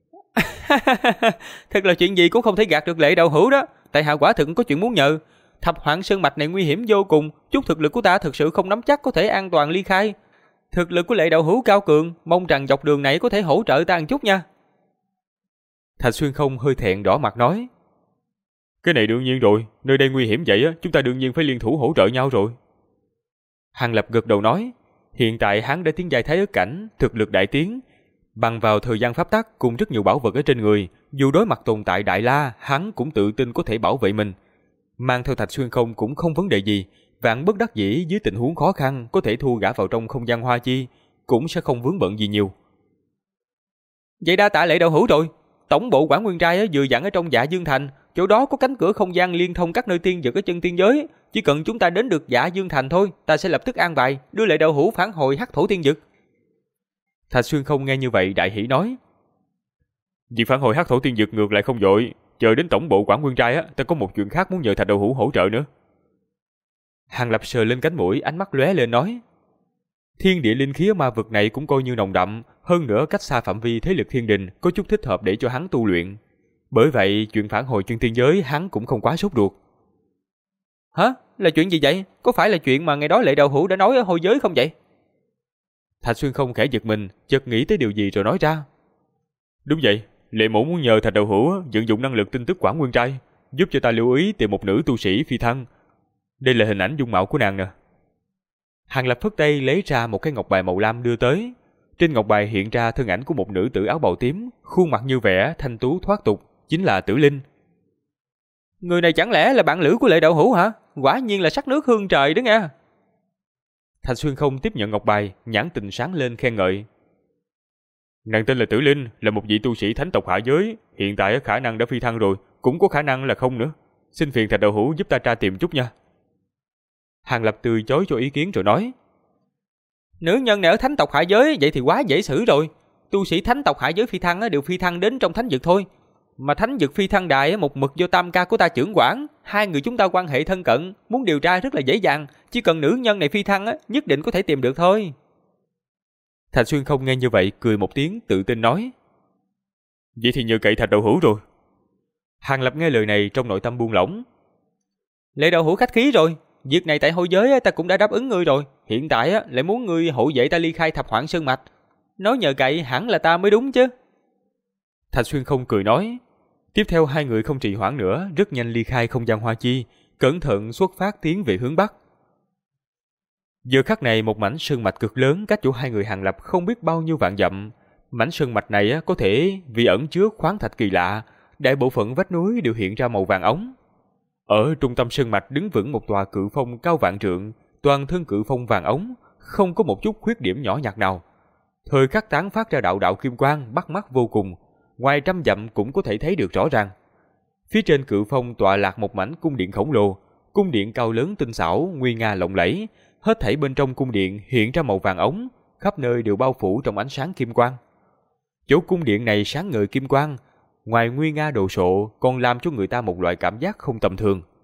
[SPEAKER 1] Thật là chuyện gì cũng không thể gạt được Lệ đạo hữu đó. Tại hạ quả thực có chuyện muốn nhờ. Thập hoạn sơn mạch này nguy hiểm vô cùng, chút thực lực của ta thực sự không nắm chắc có thể an toàn ly khai. Thực lực của Lệ đạo hữu cao cường, mong rằng dọc đường này có thể hỗ trợ ta một chút nha.
[SPEAKER 3] Thạch Xuyên không hơi thẹn đỏ mặt nói. Cái này đương nhiên rồi, nơi đây nguy hiểm vậy chúng ta đương nhiên phải liên thủ hỗ trợ nhau rồi. Hàng Lập gật đầu nói, hiện tại hắn đã tiến giai thái ức cảnh, thực lực đại tiến, bằng vào thời gian pháp tắc cùng rất nhiều bảo vật ở trên người, dù đối mặt tồn tại Đại La, hắn cũng tự tin có thể bảo vệ mình. Mang theo Thạch Xuyên không cũng không vấn đề gì, vạn bất đắc dĩ dưới tình huống khó khăn có thể thu gã vào trong không gian hoa chi, cũng sẽ không vướng bận gì nhiều.
[SPEAKER 1] Vậy đa tạ Lệ đạo hữu rồi. Tổng bộ Quảng Nguyên Trai vừa dặn ở trong Dạ Dương thành, chỗ đó có cánh cửa không gian liên thông các nơi tiên vực ở chân tiên giới, chỉ cần chúng ta đến được Dạ Dương thành thôi, ta sẽ lập tức an bài đưa Lệ đạo hữu phản hồi Hắc Thổ tiên vực.
[SPEAKER 3] Thạch Xuyên không nghe như vậy đại hỉ nói. Việc phản hồi Hắc Thổ tiên vực ngược lại không vội, chờ đến tổng bộ Quảng Nguyên Trai ta có một chuyện khác muốn nhờ Thạch đạo hữu hỗ trợ nữa. Hàng Lập sờ lên cánh mũi, ánh mắt lóe lên nói. Thiên địa linh khí ở ma vực này cũng coi như nồng đậm, hơn nữa cách xa phạm vi thế lực thiên đình, có chút thích hợp để cho hắn tu luyện. Bởi vậy, chuyện phản hồi chân tiên giới hắn cũng không quá sốt ruột.
[SPEAKER 1] Hả? Là chuyện gì vậy? Có phải là chuyện mà ngày đó Lệ đạo hữu đã nói ở hồi giới không vậy?
[SPEAKER 3] Thạch Xuyên không khẽ giật mình, chợt nghĩ tới điều gì rồi nói ra. Đúng vậy, Lệ mẫu muốn nhờ Thạch đạo hữu vận dụng năng lực tin tức Quảng Nguyên Trai, giúp cho ta lưu ý tìm một nữ tu sĩ phi thăng. Đây là hình ảnh dung mạo của nàng nè. Hàng Lập phất tay lấy ra một cái ngọc bài màu lam đưa tới. Trên ngọc bài hiện ra thân ảnh của một nữ tử áo bào tím, khuôn mặt như vẽ thanh tú thoát tục, chính là Tử Linh.
[SPEAKER 1] Người này chẳng lẽ là bạn lữ của Lệ đạo hữu hả? Quả nhiên là sắc nước hương trời đó nghe.
[SPEAKER 3] Thạch Xuyên không tiếp nhận ngọc bài, nhãn tình sáng lên khen ngợi. Nàng tên là Tử Linh, là một vị tu sĩ thánh tộc hạ giới, hiện tại khả năng đã phi thăng rồi, cũng có khả năng là không nữa. Xin phiền Thạch đạo hữu giúp ta tra tìm chút nha. Hàng Lập từ chối cho ý kiến rồi nói.
[SPEAKER 1] Nữ nhân này ở thánh tộc hạ giới vậy thì quá dễ xử rồi. Tu sĩ thánh tộc hạ giới phi thăng đều phi thăng đến trong thánh vực thôi. Mà thánh vực phi thăng đài một mực do tam ca của ta trưởng quản, hai người chúng ta quan hệ thân cận, muốn điều tra rất là dễ dàng, chỉ cần nữ nhân này phi thăng nhất định có thể tìm được thôi.
[SPEAKER 3] Thạch Xuyên không nghe như vậy, cười một tiếng tự tin nói. Vậy thì nhờ cậy Thạch đạo hữu rồi. Hàng Lập nghe lời này trong nội tâm buông lỏng.
[SPEAKER 1] Lệ đạo hữu khách khí rồi, việc này tại hồi giới ta cũng đã đáp ứng ngươi rồi, hiện tại lại muốn ngươi hộ vệ ta ly khai thập hoạn sơn mạch, nói nhờ cậy hẳn là ta mới đúng chứ.
[SPEAKER 3] Thạch Xuyên không cười nói. Tiếp theo hai người không trì hoãn nữa, rất nhanh ly khai không gian hoa chi, cẩn thận xuất phát tiến về hướng bắc. Giờ khắc này một mảnh sơn mạch cực lớn cách chỗ hai người Hàng Lập không biết bao nhiêu vạn dặm. Mảnh sơn mạch này có thể vì ẩn chứa khoáng thạch kỳ lạ, đại bộ phận vách núi đều hiện ra màu vàng óng. Ở trung tâm sơn mạch đứng vững một tòa cự phong cao vạn trượng, toàn thân cự phong vàng óng, không có một chút khuyết điểm nhỏ nhặt nào. Thời khắc tán phát ra đạo đạo kim quang bắt mắt vô cùng, ngoài trăm dặm cũng có thể thấy được rõ ràng. Phía trên cự phong tọa lạc một mảnh cung điện khổng lồ, cung điện cao lớn tinh xảo, nguy nga lộng lẫy, hết thảy bên trong cung điện hiện ra màu vàng óng, khắp nơi đều bao phủ trong ánh sáng kim quang. Chỗ cung điện này sáng ngời kim quang, ngoài nguy nga đồ sộ còn làm cho người ta một loại cảm giác không tầm thường.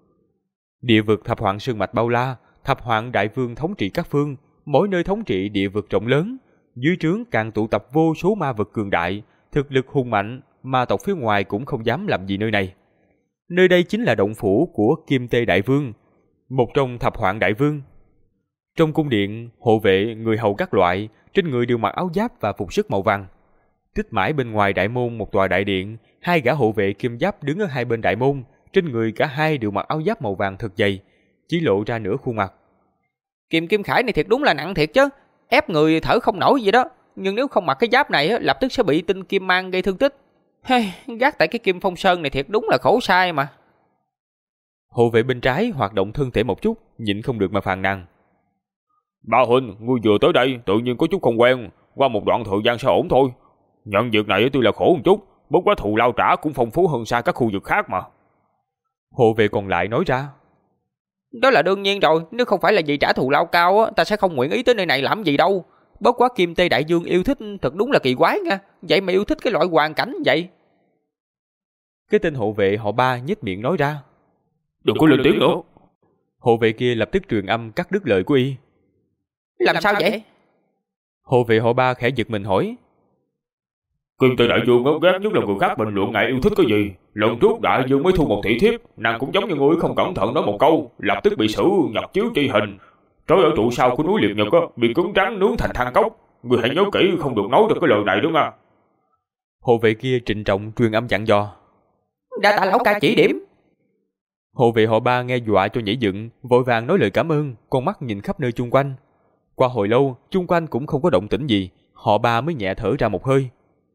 [SPEAKER 3] Địa vực thập hoạn sơn mạch bao la, thập hoạn đại vương thống trị các phương, mỗi nơi thống trị địa vực rộng lớn. Dưới trướng càng tụ tập vô số ma vật cường đại, thực lực hùng mạnh, ma tộc phía ngoài cũng không dám làm gì nơi này. Nơi đây chính là động phủ của Kim Tê Đại Vương, một trong thập hoạn đại vương. Trong cung điện, hộ vệ, người hầu các loại, trên người đều mặc áo giáp và phục sức màu vàng. Tích mãi bên ngoài đại môn một tòa đại điện, hai gã hộ vệ kim giáp đứng ở hai bên đại môn, trên người cả hai đều mặc áo giáp màu vàng thật dày, chỉ lộ ra nửa khuôn mặt.
[SPEAKER 1] Kim Khải này thiệt đúng là nặng thiệt chứ, ép người thở không nổi gì đó. Nhưng nếu không mặc cái giáp này lập tức sẽ bị tinh kim mang gây thương tích. Gác tại cái Kim Phong Sơn này thiệt đúng là khổ sai mà.
[SPEAKER 3] Hộ vệ bên trái hoạt động thân thể một chút, nhịn không được mà phàn nàn.
[SPEAKER 2] Bà huynh, ngươi vừa tới đây tự nhiên có chút không quen, qua một đoạn thời gian sẽ ổn thôi. Nhận việc này tuy là khổ một chút, bất quá thù lao trả cũng phong phú hơn xa các khu vực khác mà.
[SPEAKER 3] Hộ vệ còn lại nói ra.
[SPEAKER 1] Đó là đương nhiên rồi, nếu không phải là vì trả thù lao cao ta sẽ không nguyện ý tới nơi này làm gì đâu. Bất quá Kim Tê Đại Dương yêu thích thật đúng là kỳ quái nha, vậy mà yêu thích cái loại hoàn cảnh vậy.
[SPEAKER 3] Cái tên hộ vệ họ Ba nhếch miệng nói ra.
[SPEAKER 2] Đừng có lên tiếng nữa.
[SPEAKER 3] Hộ vệ kia lập tức truyền âm cắt đứt lời của y.
[SPEAKER 1] Làm sao vậy?
[SPEAKER 3] Hộ vệ họ Ba khẽ giật mình hỏi.
[SPEAKER 2] Kim Tê Đại Dương ghét nhất là người khác bình luận ngài yêu thích cái gì. Lần trước Đại Dương mới thu một thị thiếp, nàng cũng giống như ngươi không cẩn thận nói một câu, lập tức bị xử nhập chiếu chi hình. Trối ở trụ sau của núi Liệt Nhật bị cứng rắn nướng thành than cốc. Ngươi hãy nhớ kỹ không được nói được cái lời này đúng không?
[SPEAKER 3] Hộ vệ kia trịnh trọng truyền âm dặn dò.
[SPEAKER 1] Đa tạ lão ca chỉ điểm.
[SPEAKER 3] Hộ vệ họ Ba nghe dọa cho nhảy dựng, vội vàng nói lời cảm ơn, con mắt nhìn khắp nơi chung quanh. Qua hồi lâu, chung quanh cũng không có động tĩnh gì, họ Ba mới nhẹ thở ra một hơi.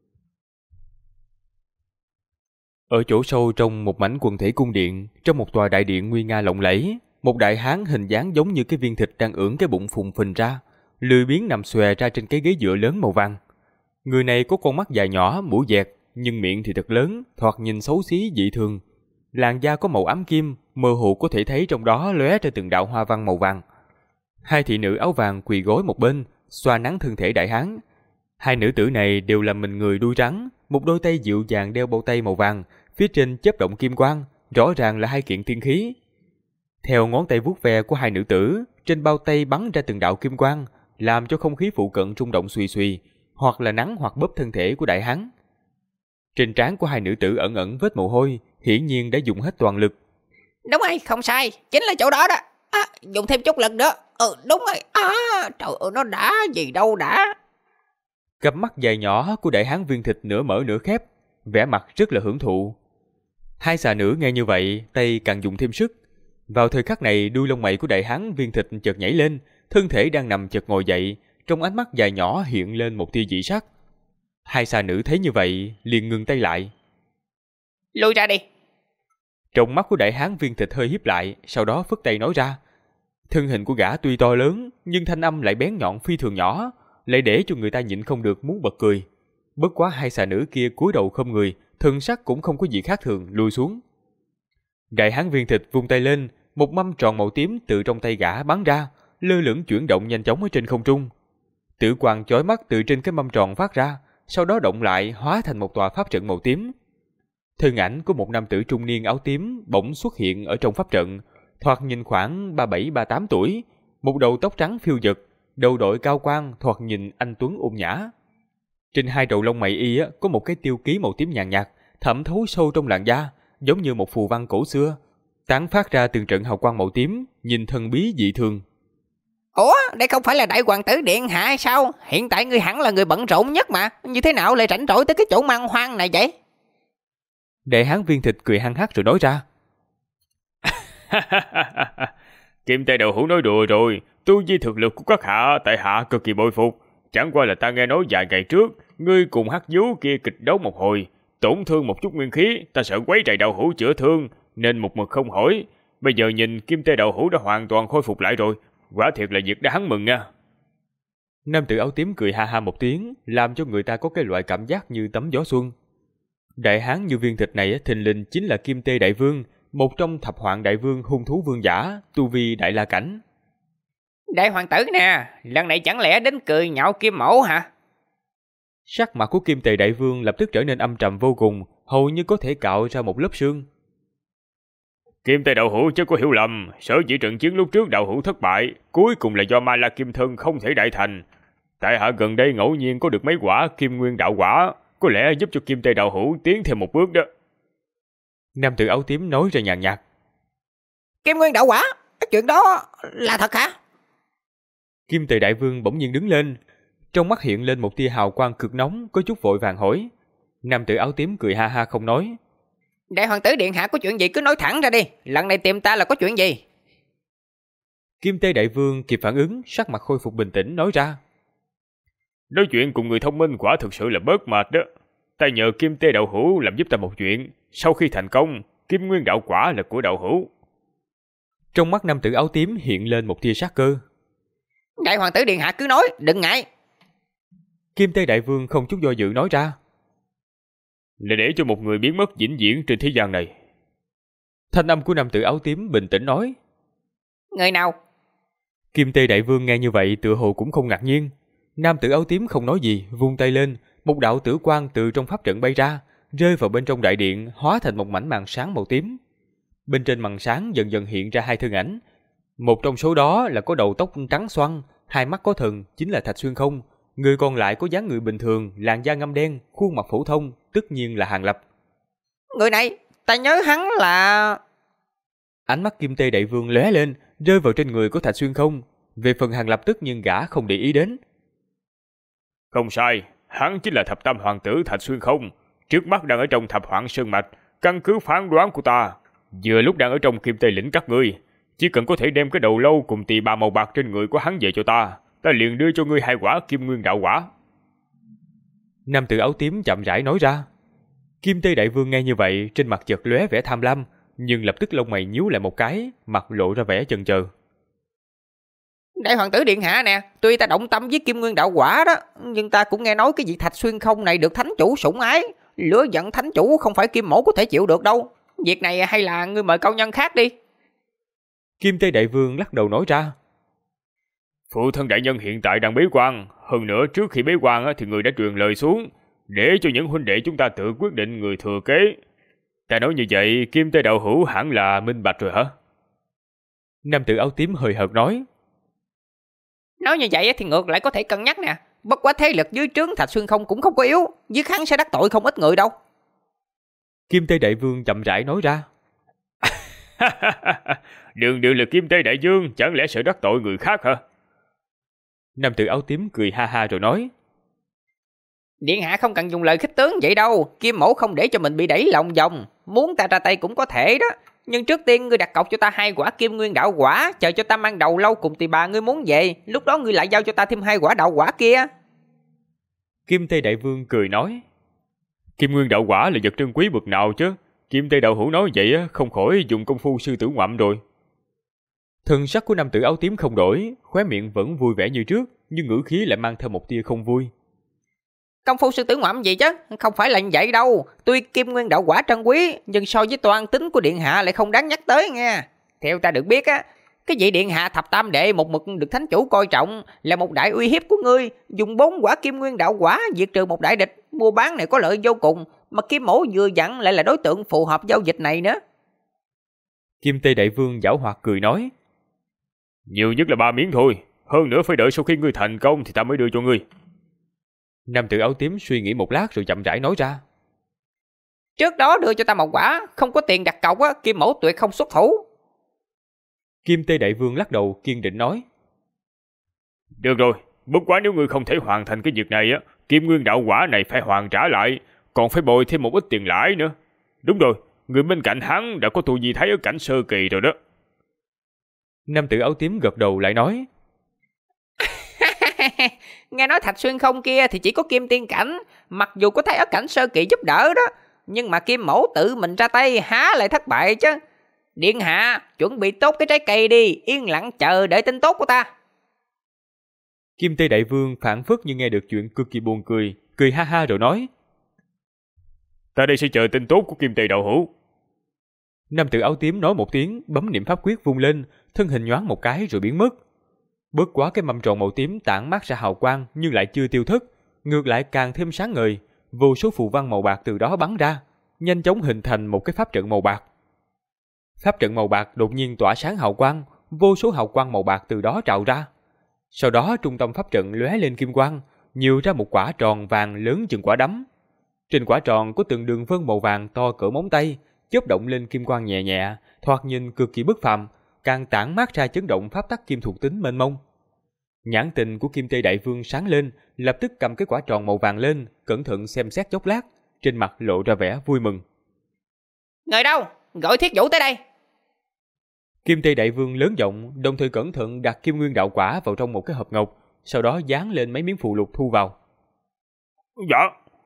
[SPEAKER 3] Ở chỗ sâu trong một mảnh quần thể cung điện, trong một tòa đại điện nguy nga lộng lẫy, một đại hán hình dáng giống như cái viên thịt đang ưỡn cái bụng phùng phình ra, lười biếng nằm xòe ra trên cái ghế dựa lớn màu vàng. Người này có con mắt dài nhỏ, mũi dẹt, nhưng miệng thì thật lớn, thoạt nhìn xấu xí dị thường. Làn da có màu ám kim, mơ hồ có thể thấy trong đó lóe ra từng đạo hoa văn màu vàng. Hai thị nữ áo vàng quỳ gối một bên, xoa nắng thân thể đại hán. Hai nữ tử này đều là mình người đuôi trắng, một đôi tay dịu dàng đeo bao tay màu vàng, phía trên chớp động kim quang, rõ ràng là hai kiện tiên khí. Theo ngón tay vuốt ve của hai nữ tử, trên bao tay bắn ra từng đạo kim quang, làm cho không khí phụ cận rung động suy suy, hoặc là nắng hoặc bóp thân thể của đại hán. Trên trán của hai nữ tử ẩn ẩn vết mồ hôi, hiển nhiên đã dùng hết toàn lực.
[SPEAKER 1] Đúng rồi, không sai, chính là chỗ đó đó. Dùng thêm chút lực nữa. Đúng rồi. Trời ơi, nó đã gì đâu đã.
[SPEAKER 3] Cặp mắt dài nhỏ của đại hán viên thịt nửa mở nửa khép, vẻ mặt rất là hưởng thụ. Hai xà nữ nghe như vậy, tay càng dùng thêm sức. Vào thời khắc này, đuôi lông mày của đại hán viên thịt chợt nhảy lên, thân thể đang nằm chợt ngồi dậy, trong ánh mắt dài nhỏ hiện lên một tia dị sắc. Hai xà nữ thấy như vậy, liền ngừng tay lại.
[SPEAKER 1] Lui ra đi.
[SPEAKER 3] Trong mắt của đại hán viên thịt hơi híp lại, sau đó phất tay nói ra. Thân hình của gã tuy to lớn, nhưng thanh âm lại bén nhọn phi thường nhỏ, lại để cho người ta nhịn không được muốn bật cười. Bất quá hai xà nữ kia cúi đầu không người, thân sắc cũng không có gì khác thường, lùi xuống. Đại hán viên thịt vung tay lên, một mâm tròn màu tím từ trong tay gã bắn ra, lơ lửng chuyển động nhanh chóng ở trên không trung. Tử quang chói mắt từ trên cái mâm tròn phát ra, sau đó động lại hóa thành một tòa pháp trận màu tím. Thân ảnh của một nam tử trung niên áo tím bỗng xuất hiện ở trong pháp trận, thoạt nhìn khoảng 37-38 tuổi, một đầu tóc trắng phiêu dật, đầu đội cao quang, thoạt nhìn anh tuấn ôn nhã. Trên hai đầu lông mày y có một cái tiêu ký màu tím nhàn nhạt, thẩm thấu sâu trong làn da, giống như một phù văn cổ xưa, tán phát ra từng trận hào quang màu tím, nhìn thần bí dị thường.
[SPEAKER 1] Ủa, đây không phải là đại hoàng tử điện hạ hay sao? Hiện tại ngươi hẳn là người bận rộn nhất mà, như thế nào lại rảnh rỗi tới cái chỗ man hoang này vậy?
[SPEAKER 3] Đại hán viên thịt cười hăng hắc rồi nói ra.
[SPEAKER 2] Kim Tê Đầu Hữu nói đùa rồi, tu vi thực lực của các hạ tại hạ cực kỳ bội phục. Chẳng qua là ta nghe nói vài ngày trước, ngươi cùng Hắc Vú kia kịch đấu một hồi, tổn thương một chút nguyên khí, ta sợ quấy rầy Đầu Hữu chữa thương, nên một mực không hỏi. Bây giờ nhìn Kim Tê Đầu Hữu đã hoàn toàn khôi phục lại rồi, quả thiệt là việc đáng mừng nha.
[SPEAKER 3] Nam tử áo tím cười ha ha một tiếng, làm cho người ta có cái loại cảm giác như tắm gió xuân. Đại hán như viên thịt này thình lình chính là Kim Tê Đại Vương, một trong thập hoạn đại vương hung thú vương giả, tu vi đại la cảnh.
[SPEAKER 1] Đại hoàng tử nè, lần này chẳng lẽ đến cười nhạo Kim Mẫu hả?
[SPEAKER 3] Sắc mặt của Kim Tề Đại Vương lập tức trở nên âm trầm vô cùng, hầu như có thể cạo ra một lớp sương.
[SPEAKER 2] Kim Tây đạo hữu chớ có hiểu lầm, sở dĩ trận chiến lúc trước đạo hữu thất bại, cuối cùng là do Ma La Kim Thân không thể đại thành. Tại hạ gần đây ngẫu nhiên có được mấy quả Kim Nguyên đạo quả, có lẽ giúp cho Kim Tây đạo hữu tiến thêm một bước đó.
[SPEAKER 3] Nam tử áo tím nói ra nhàn nhạt.
[SPEAKER 4] Kim Nguyên đạo quả, cái chuyện đó là thật hả?
[SPEAKER 3] Kim Tây đại vương bỗng nhiên đứng lên, trong mắt hiện lên một tia hào quang cực nóng, có chút vội vàng hỏi. Nam tử áo tím cười ha ha không nói.
[SPEAKER 4] Đại hoàng tử điện hạ có chuyện gì cứ nói thẳng ra đi, lần này tìm ta là có chuyện gì?
[SPEAKER 3] Kim Tây đại vương kịp phản ứng, sắc mặt khôi phục bình tĩnh nói ra.
[SPEAKER 2] Nói chuyện cùng người thông minh quả thực sự là bớt mệt đó. Ta nhờ Kim Tây đạo hữu làm giúp ta một chuyện, sau khi thành công, Kim Nguyên đạo quả là của đạo hữu.
[SPEAKER 3] Trong mắt nam tử áo tím hiện lên một tia sát cơ.
[SPEAKER 4] Đại hoàng tử điện hạ cứ nói, đừng ngại.
[SPEAKER 3] Kim Tây đại vương không chút do dự nói ra.
[SPEAKER 2] Là để cho một người biến mất vĩnh viễn trên thế gian này.
[SPEAKER 3] Thanh âm của nam tử áo tím bình tĩnh nói.
[SPEAKER 4] Người nào?
[SPEAKER 3] Kim Tây đại vương nghe như vậy tựa hồ cũng không ngạc nhiên. Nam tử áo tím không nói gì, vung tay lên, một đạo tử quang từ trong pháp trận bay ra, rơi vào bên trong đại điện, hóa thành một mảnh màn sáng màu tím. Bên trên màn sáng dần dần hiện ra hai thân ảnh. Một trong số đó là có đầu tóc trắng xoăn, hai mắt có thần, chính là Thạch Xuyên Không. Người còn lại có dáng người bình thường, làn da ngăm đen, khuôn mặt phổ thông, tất nhiên là Hàn Lập.
[SPEAKER 4] Người này, ta nhớ hắn là...
[SPEAKER 3] Ánh mắt Kim Tây đại vương lóe lên, rơi vào trên người của Thạch Xuyên Không. Về phần Hàn Lập tất nhiên gã không để ý đến.
[SPEAKER 2] Không sai, hắn chính là thập tam hoàng tử Thạch Xuyên Không, trước mắt đang ở trong thập hoạn sơn mạch. Căn cứ phán đoán của ta, vừa lúc đang ở trong Kim Tây lĩnh các ngươi, chỉ cần có thể đem cái đầu lâu cùng tỳ bà màu bạc trên người của hắn về cho ta, ta liền đưa cho ngươi 2 quả Kim Nguyên đạo quả.
[SPEAKER 3] Nam tử áo tím chậm rãi nói ra. Kim Tây đại vương nghe như vậy, trên mặt chợt lóe vẻ tham lam, nhưng lập tức lông mày nhíu lại một cái, mặt lộ ra vẻ chần chờ.
[SPEAKER 4] Đại hoàng tử điện hạ nè, tuy ta động tâm với Kim Nguyên đạo quả đó, nhưng ta cũng nghe nói cái vị Thạch Xuyên Không này được thánh chủ sủng ái, lửa giận thánh chủ không phải Kim mẫu có thể chịu được đâu. Việc này hay là ngươi mời cao nhân khác đi.
[SPEAKER 3] Kim Tây đại vương lắc đầu nói ra.
[SPEAKER 2] Phụ thân đại nhân hiện tại đang bế quan, hơn nữa trước khi bế quan thì người đã truyền lời xuống, để cho những huynh đệ chúng ta tự quyết định người thừa kế. Ta nói như vậy, Kim Tây đạo hữu hẳn là minh bạch rồi hả?
[SPEAKER 3] Nam tử áo tím hời hợt nói.
[SPEAKER 4] Nói như vậy thì ngược lại có thể cân nhắc nè. Bất quá thế lực dưới trướng Thạch Xuyên Không cũng không có yếu, giết hắn sẽ đắc tội không ít người đâu.
[SPEAKER 3] Kim Tây đại vương chậm rãi nói ra.
[SPEAKER 2] Đường đường là Kim Tây đại vương, chẳng lẽ sợ đắc tội người khác hả?
[SPEAKER 3] Nam tử áo tím cười ha ha rồi nói.
[SPEAKER 4] Điện hạ không cần dùng lời khích tướng vậy đâu. Kim mẫu không để cho mình bị đẩy lòng vòng. Muốn ta ra tay cũng có thể đó. Nhưng trước tiên ngươi đặt cọc cho ta 2 quả Kim Nguyên đạo quả, chờ cho ta mang đầu lâu cùng tỳ bà ngươi muốn về, lúc đó ngươi lại giao cho ta thêm 2 quả đạo quả kia.
[SPEAKER 3] Kim Tây đại vương cười nói.
[SPEAKER 2] Kim Nguyên đạo quả là vật trân quý bậc nào chứ? Kim Tây đạo hữu nói vậy không khỏi dùng công phu sư tử ngoạm rồi.
[SPEAKER 3] Thần sắc của nam tử áo tím không đổi, khóe miệng vẫn vui vẻ như trước, nhưng ngữ khí lại mang theo một tia không vui.
[SPEAKER 4] Công phu sư tử ngoạm gì chứ? Không phải là như vậy đâu. Tuy Kim Nguyên đạo quả trân quý, nhưng so với toan tính của điện hạ lại không đáng nhắc tới nha. Theo ta được biết á, cái vị điện hạ thập tam đệ một mực được thánh chủ coi trọng, là một đại uy hiếp của ngươi. Dùng 4 quả Kim Nguyên đạo quả diệt trừ một đại địch, mua bán này có lợi vô cùng, mà Kim mẫu vừa dặn lại là đối tượng phù hợp giao dịch này nữa.
[SPEAKER 3] Kim Tây đại vương giảo hoạt cười nói.
[SPEAKER 2] Nhiều nhất là 3 miếng thôi, hơn nữa phải đợi sau khi ngươi thành công thì ta mới đưa cho ngươi.
[SPEAKER 3] Nam tử áo tím suy nghĩ một lát rồi chậm rãi nói ra.
[SPEAKER 4] Trước đó đưa cho ta 1 quả, không có tiền đặt cọc á, Kim mẫu tuyệt không xuất thủ.
[SPEAKER 3] Kim Tây đại vương lắc đầu kiên định nói.
[SPEAKER 2] Được rồi, bất quá nếu ngươi không thể hoàn thành cái việc này Kim Nguyên đạo quả này phải hoàn trả lại, còn phải bồi thêm một ít tiền lãi nữa. Đúng rồi, người bên cạnh hắn đã có tu vi thấy ở cảnh sơ kỳ rồi đó.
[SPEAKER 3] Nam tử áo tím gật đầu lại nói.
[SPEAKER 4] Nghe nói Thạch Xuyên Không kia thì chỉ có Kim Tiên cảnh, mặc dù có thấy ở cảnh sơ kỳ giúp đỡ đó, nhưng mà Kim mẫu tự mình ra tay há lại thất bại chứ. Điện hạ, chuẩn bị tốt cái trái cây đi, yên lặng chờ đợi tin tốt của ta.
[SPEAKER 3] Kim Tây đại vương phảng phất như nghe được chuyện cực kỳ buồn cười, cười ha ha rồi nói.
[SPEAKER 2] Ta đây sẽ chờ tin tốt của Kim Tây đạo hữu.
[SPEAKER 3] Nam tử áo tím nói một tiếng, bấm niệm pháp quyết vung lên, thân hình nhoáng một cái rồi biến mất. Bất quá cái mâm tròn màu tím tản mát ra hào quang nhưng lại chưa tiêu thất, ngược lại càng thêm sáng ngời, vô số phù văn màu bạc từ đó bắn ra, nhanh chóng hình thành một cái pháp trận màu bạc. Pháp trận màu bạc đột nhiên tỏa sáng hào quang, vô số hào quang màu bạc từ đó trào ra. Sau đó trung tâm pháp trận lóe lên kim quang, nhiều ra một quả tròn vàng lớn chừng quả đấm. Trên quả tròn có từng đường vân màu vàng to cỡ móng tay, chớp động lên kim quang nhẹ nhẹ, thoạt nhìn cực kỳ bất phàm, càng tản mát ra chấn động pháp tắc kim thuộc tính mênh mông. Nhãn tình của Kim Tê Đại Vương sáng lên, lập tức cầm cái quả tròn màu vàng lên, cẩn thận xem xét chốc lát, trên mặt lộ ra vẻ vui mừng.
[SPEAKER 4] Người đâu? Gọi Thiết Vũ tới đây.
[SPEAKER 3] Kim Tê Đại Vương lớn giọng, đồng thời cẩn thận đặt Kim Nguyên Đạo Quả vào trong một cái hộp ngọc, sau đó dán lên mấy miếng phụ lục thu vào.
[SPEAKER 2] Dạ.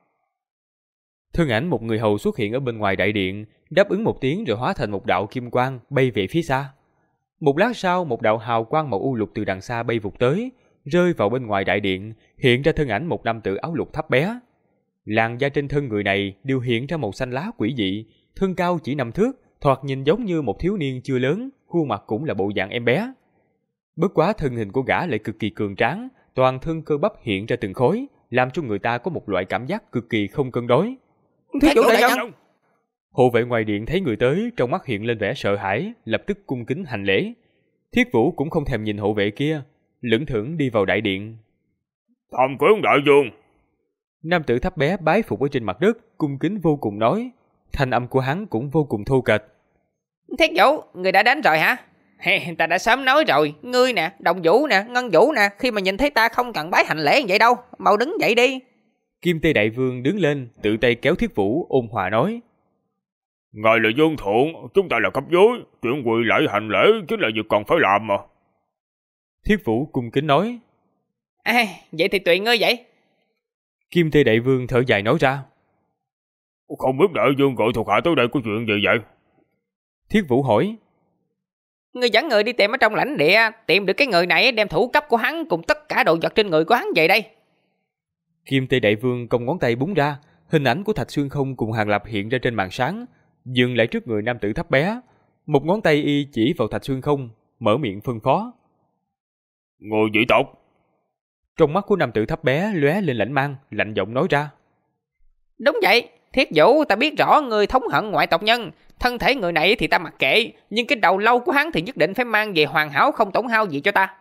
[SPEAKER 3] Thân ảnh một người hầu xuất hiện ở bên ngoài đại điện, đáp ứng một tiếng rồi hóa thành một đạo kim quang bay về phía xa. Một lát sau, một đạo hào quang màu u lục từ đằng xa bay vụt tới, rơi vào bên ngoài đại điện, hiện ra thân ảnh một nam tử áo lục thấp bé. Làn da trên thân người này đều hiện ra màu xanh lá quỷ dị, thân cao chỉ 5 thước, thoạt nhìn giống như một thiếu niên chưa lớn, khuôn mặt cũng là bộ dạng em bé. Bất quá thân hình của gã lại cực kỳ cường tráng, toàn thân cơ bắp hiện ra từng khối, làm cho người ta có một loại cảm giác cực kỳ không cân đối.
[SPEAKER 4] Thiết Vũ đại nhân.
[SPEAKER 3] Hộ vệ ngoài điện thấy người tới, trong mắt hiện lên vẻ sợ hãi, lập tức cung kính hành lễ. Thiết Vũ cũng không thèm nhìn hộ vệ kia, lững thững đi vào đại điện.
[SPEAKER 2] Tham kiến đại vương.
[SPEAKER 3] Nam tử thấp bé bái phục ở trên mặt đất, cung kính vô cùng nói. Thanh âm của hắn cũng vô cùng thô kệch.
[SPEAKER 4] Thiết Vũ, người đã đến rồi hả? Ta đã sớm nói rồi, ngươi nè, Đồng Vũ nè, Ngân Vũ nè, khi mà nhìn thấy ta không cần bái hành lễ như vậy đâu, mau đứng dậy đi.
[SPEAKER 3] Kim Tê Đại Vương đứng lên, tự tay kéo Thiết Vũ, ôn hòa nói.
[SPEAKER 2] Ngài là vương thượng, chúng ta là cấp dưới, chuyện quỳ lạy hành lễ chính là việc còn phải làm mà.
[SPEAKER 3] Thiết Vũ cung kính nói.
[SPEAKER 4] Vậy thì tùy ngươi vậy.
[SPEAKER 3] Kim Tê Đại Vương thở dài nói ra.
[SPEAKER 2] Không biết đại vương gọi thuộc hạ tới đây có chuyện gì vậy?
[SPEAKER 3] Thiết Vũ hỏi.
[SPEAKER 4] Ngươi dẫn người đi tìm ở trong lãnh địa, tìm được cái người này đem thủ cấp của hắn cùng tất cả đồ vật trên người của hắn về đây.
[SPEAKER 3] Kim Tê Đại Vương cong ngón tay búng ra, hình ảnh của Thạch Xuyên Không cùng Hàng Lập hiện ra trên màn sáng, dừng lại trước người nam tử thấp bé. Một ngón tay y chỉ vào Thạch Xuyên Không, mở miệng phân phó.
[SPEAKER 2] Người dị tộc.
[SPEAKER 3] Trong mắt của nam tử thấp bé lóe lên lãnh mang, lạnh giọng nói ra.
[SPEAKER 4] Đúng vậy, Thiết Vũ, ta biết rõ người thống hận ngoại tộc nhân, thân thể người này thì ta mặc kệ, nhưng cái đầu lâu của hắn thì nhất định phải mang về hoàn hảo không tổn hao gì cho ta.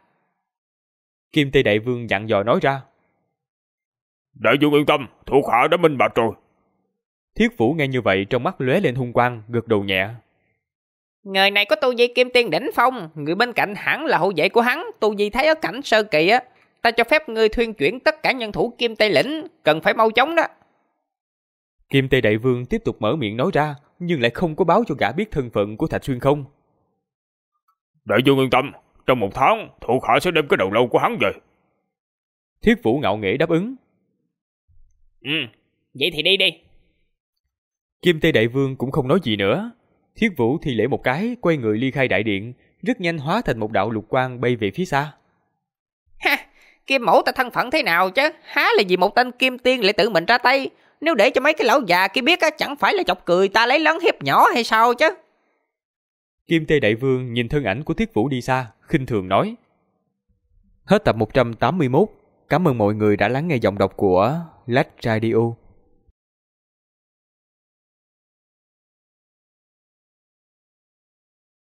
[SPEAKER 3] Kim Tê Đại Vương dặn dò nói ra.
[SPEAKER 2] Đại vương yên tâm, thuộc hạ đã minh bạch rồi.
[SPEAKER 3] Thiết Vũ nghe như vậy trong mắt lóe lên hung quang, gật đầu nhẹ.
[SPEAKER 4] Người này có tu vi kim tiên đỉnh phong, người bên cạnh hẳn là hậu vệ của hắn, tu vi thấy ở cảnh sơ kỳ á, ta cho phép ngươi thuyên chuyển tất cả nhân thủ Kim Tây lĩnh, cần phải mau chóng đó.
[SPEAKER 3] Kim Tê Đại Vương tiếp tục mở miệng nói ra, nhưng lại không có báo cho gã biết thân phận của Thạch Xuyên Không.
[SPEAKER 2] Đại vương yên tâm, trong 1 tháng, thuộc hạ sẽ đem cái đầu lâu của hắn về.
[SPEAKER 3] Thiết Vũ ngạo nghễ đáp ứng.
[SPEAKER 4] Vậy thì đi đi.
[SPEAKER 3] Kim Tê Đại Vương cũng không nói gì nữa. Thiết Vũ thì lễ một cái, quay người ly khai đại điện, rất nhanh hóa thành một đạo lục quang bay về phía xa.
[SPEAKER 4] Kim mẫu ta thân phận thế nào chứ, há là vì một tên kim tiên lại tự mình ra tay. Nếu để cho mấy cái lão già kia biết á, chẳng phải là chọc cười ta lấy lớn hiếp nhỏ hay sao chứ.
[SPEAKER 3] Kim Tê Đại Vương nhìn thân ảnh của Thiết Vũ đi xa, khinh thường nói. Hết tập 181. Cảm ơn mọi người đã lắng nghe giọng đọc của Lách Radio.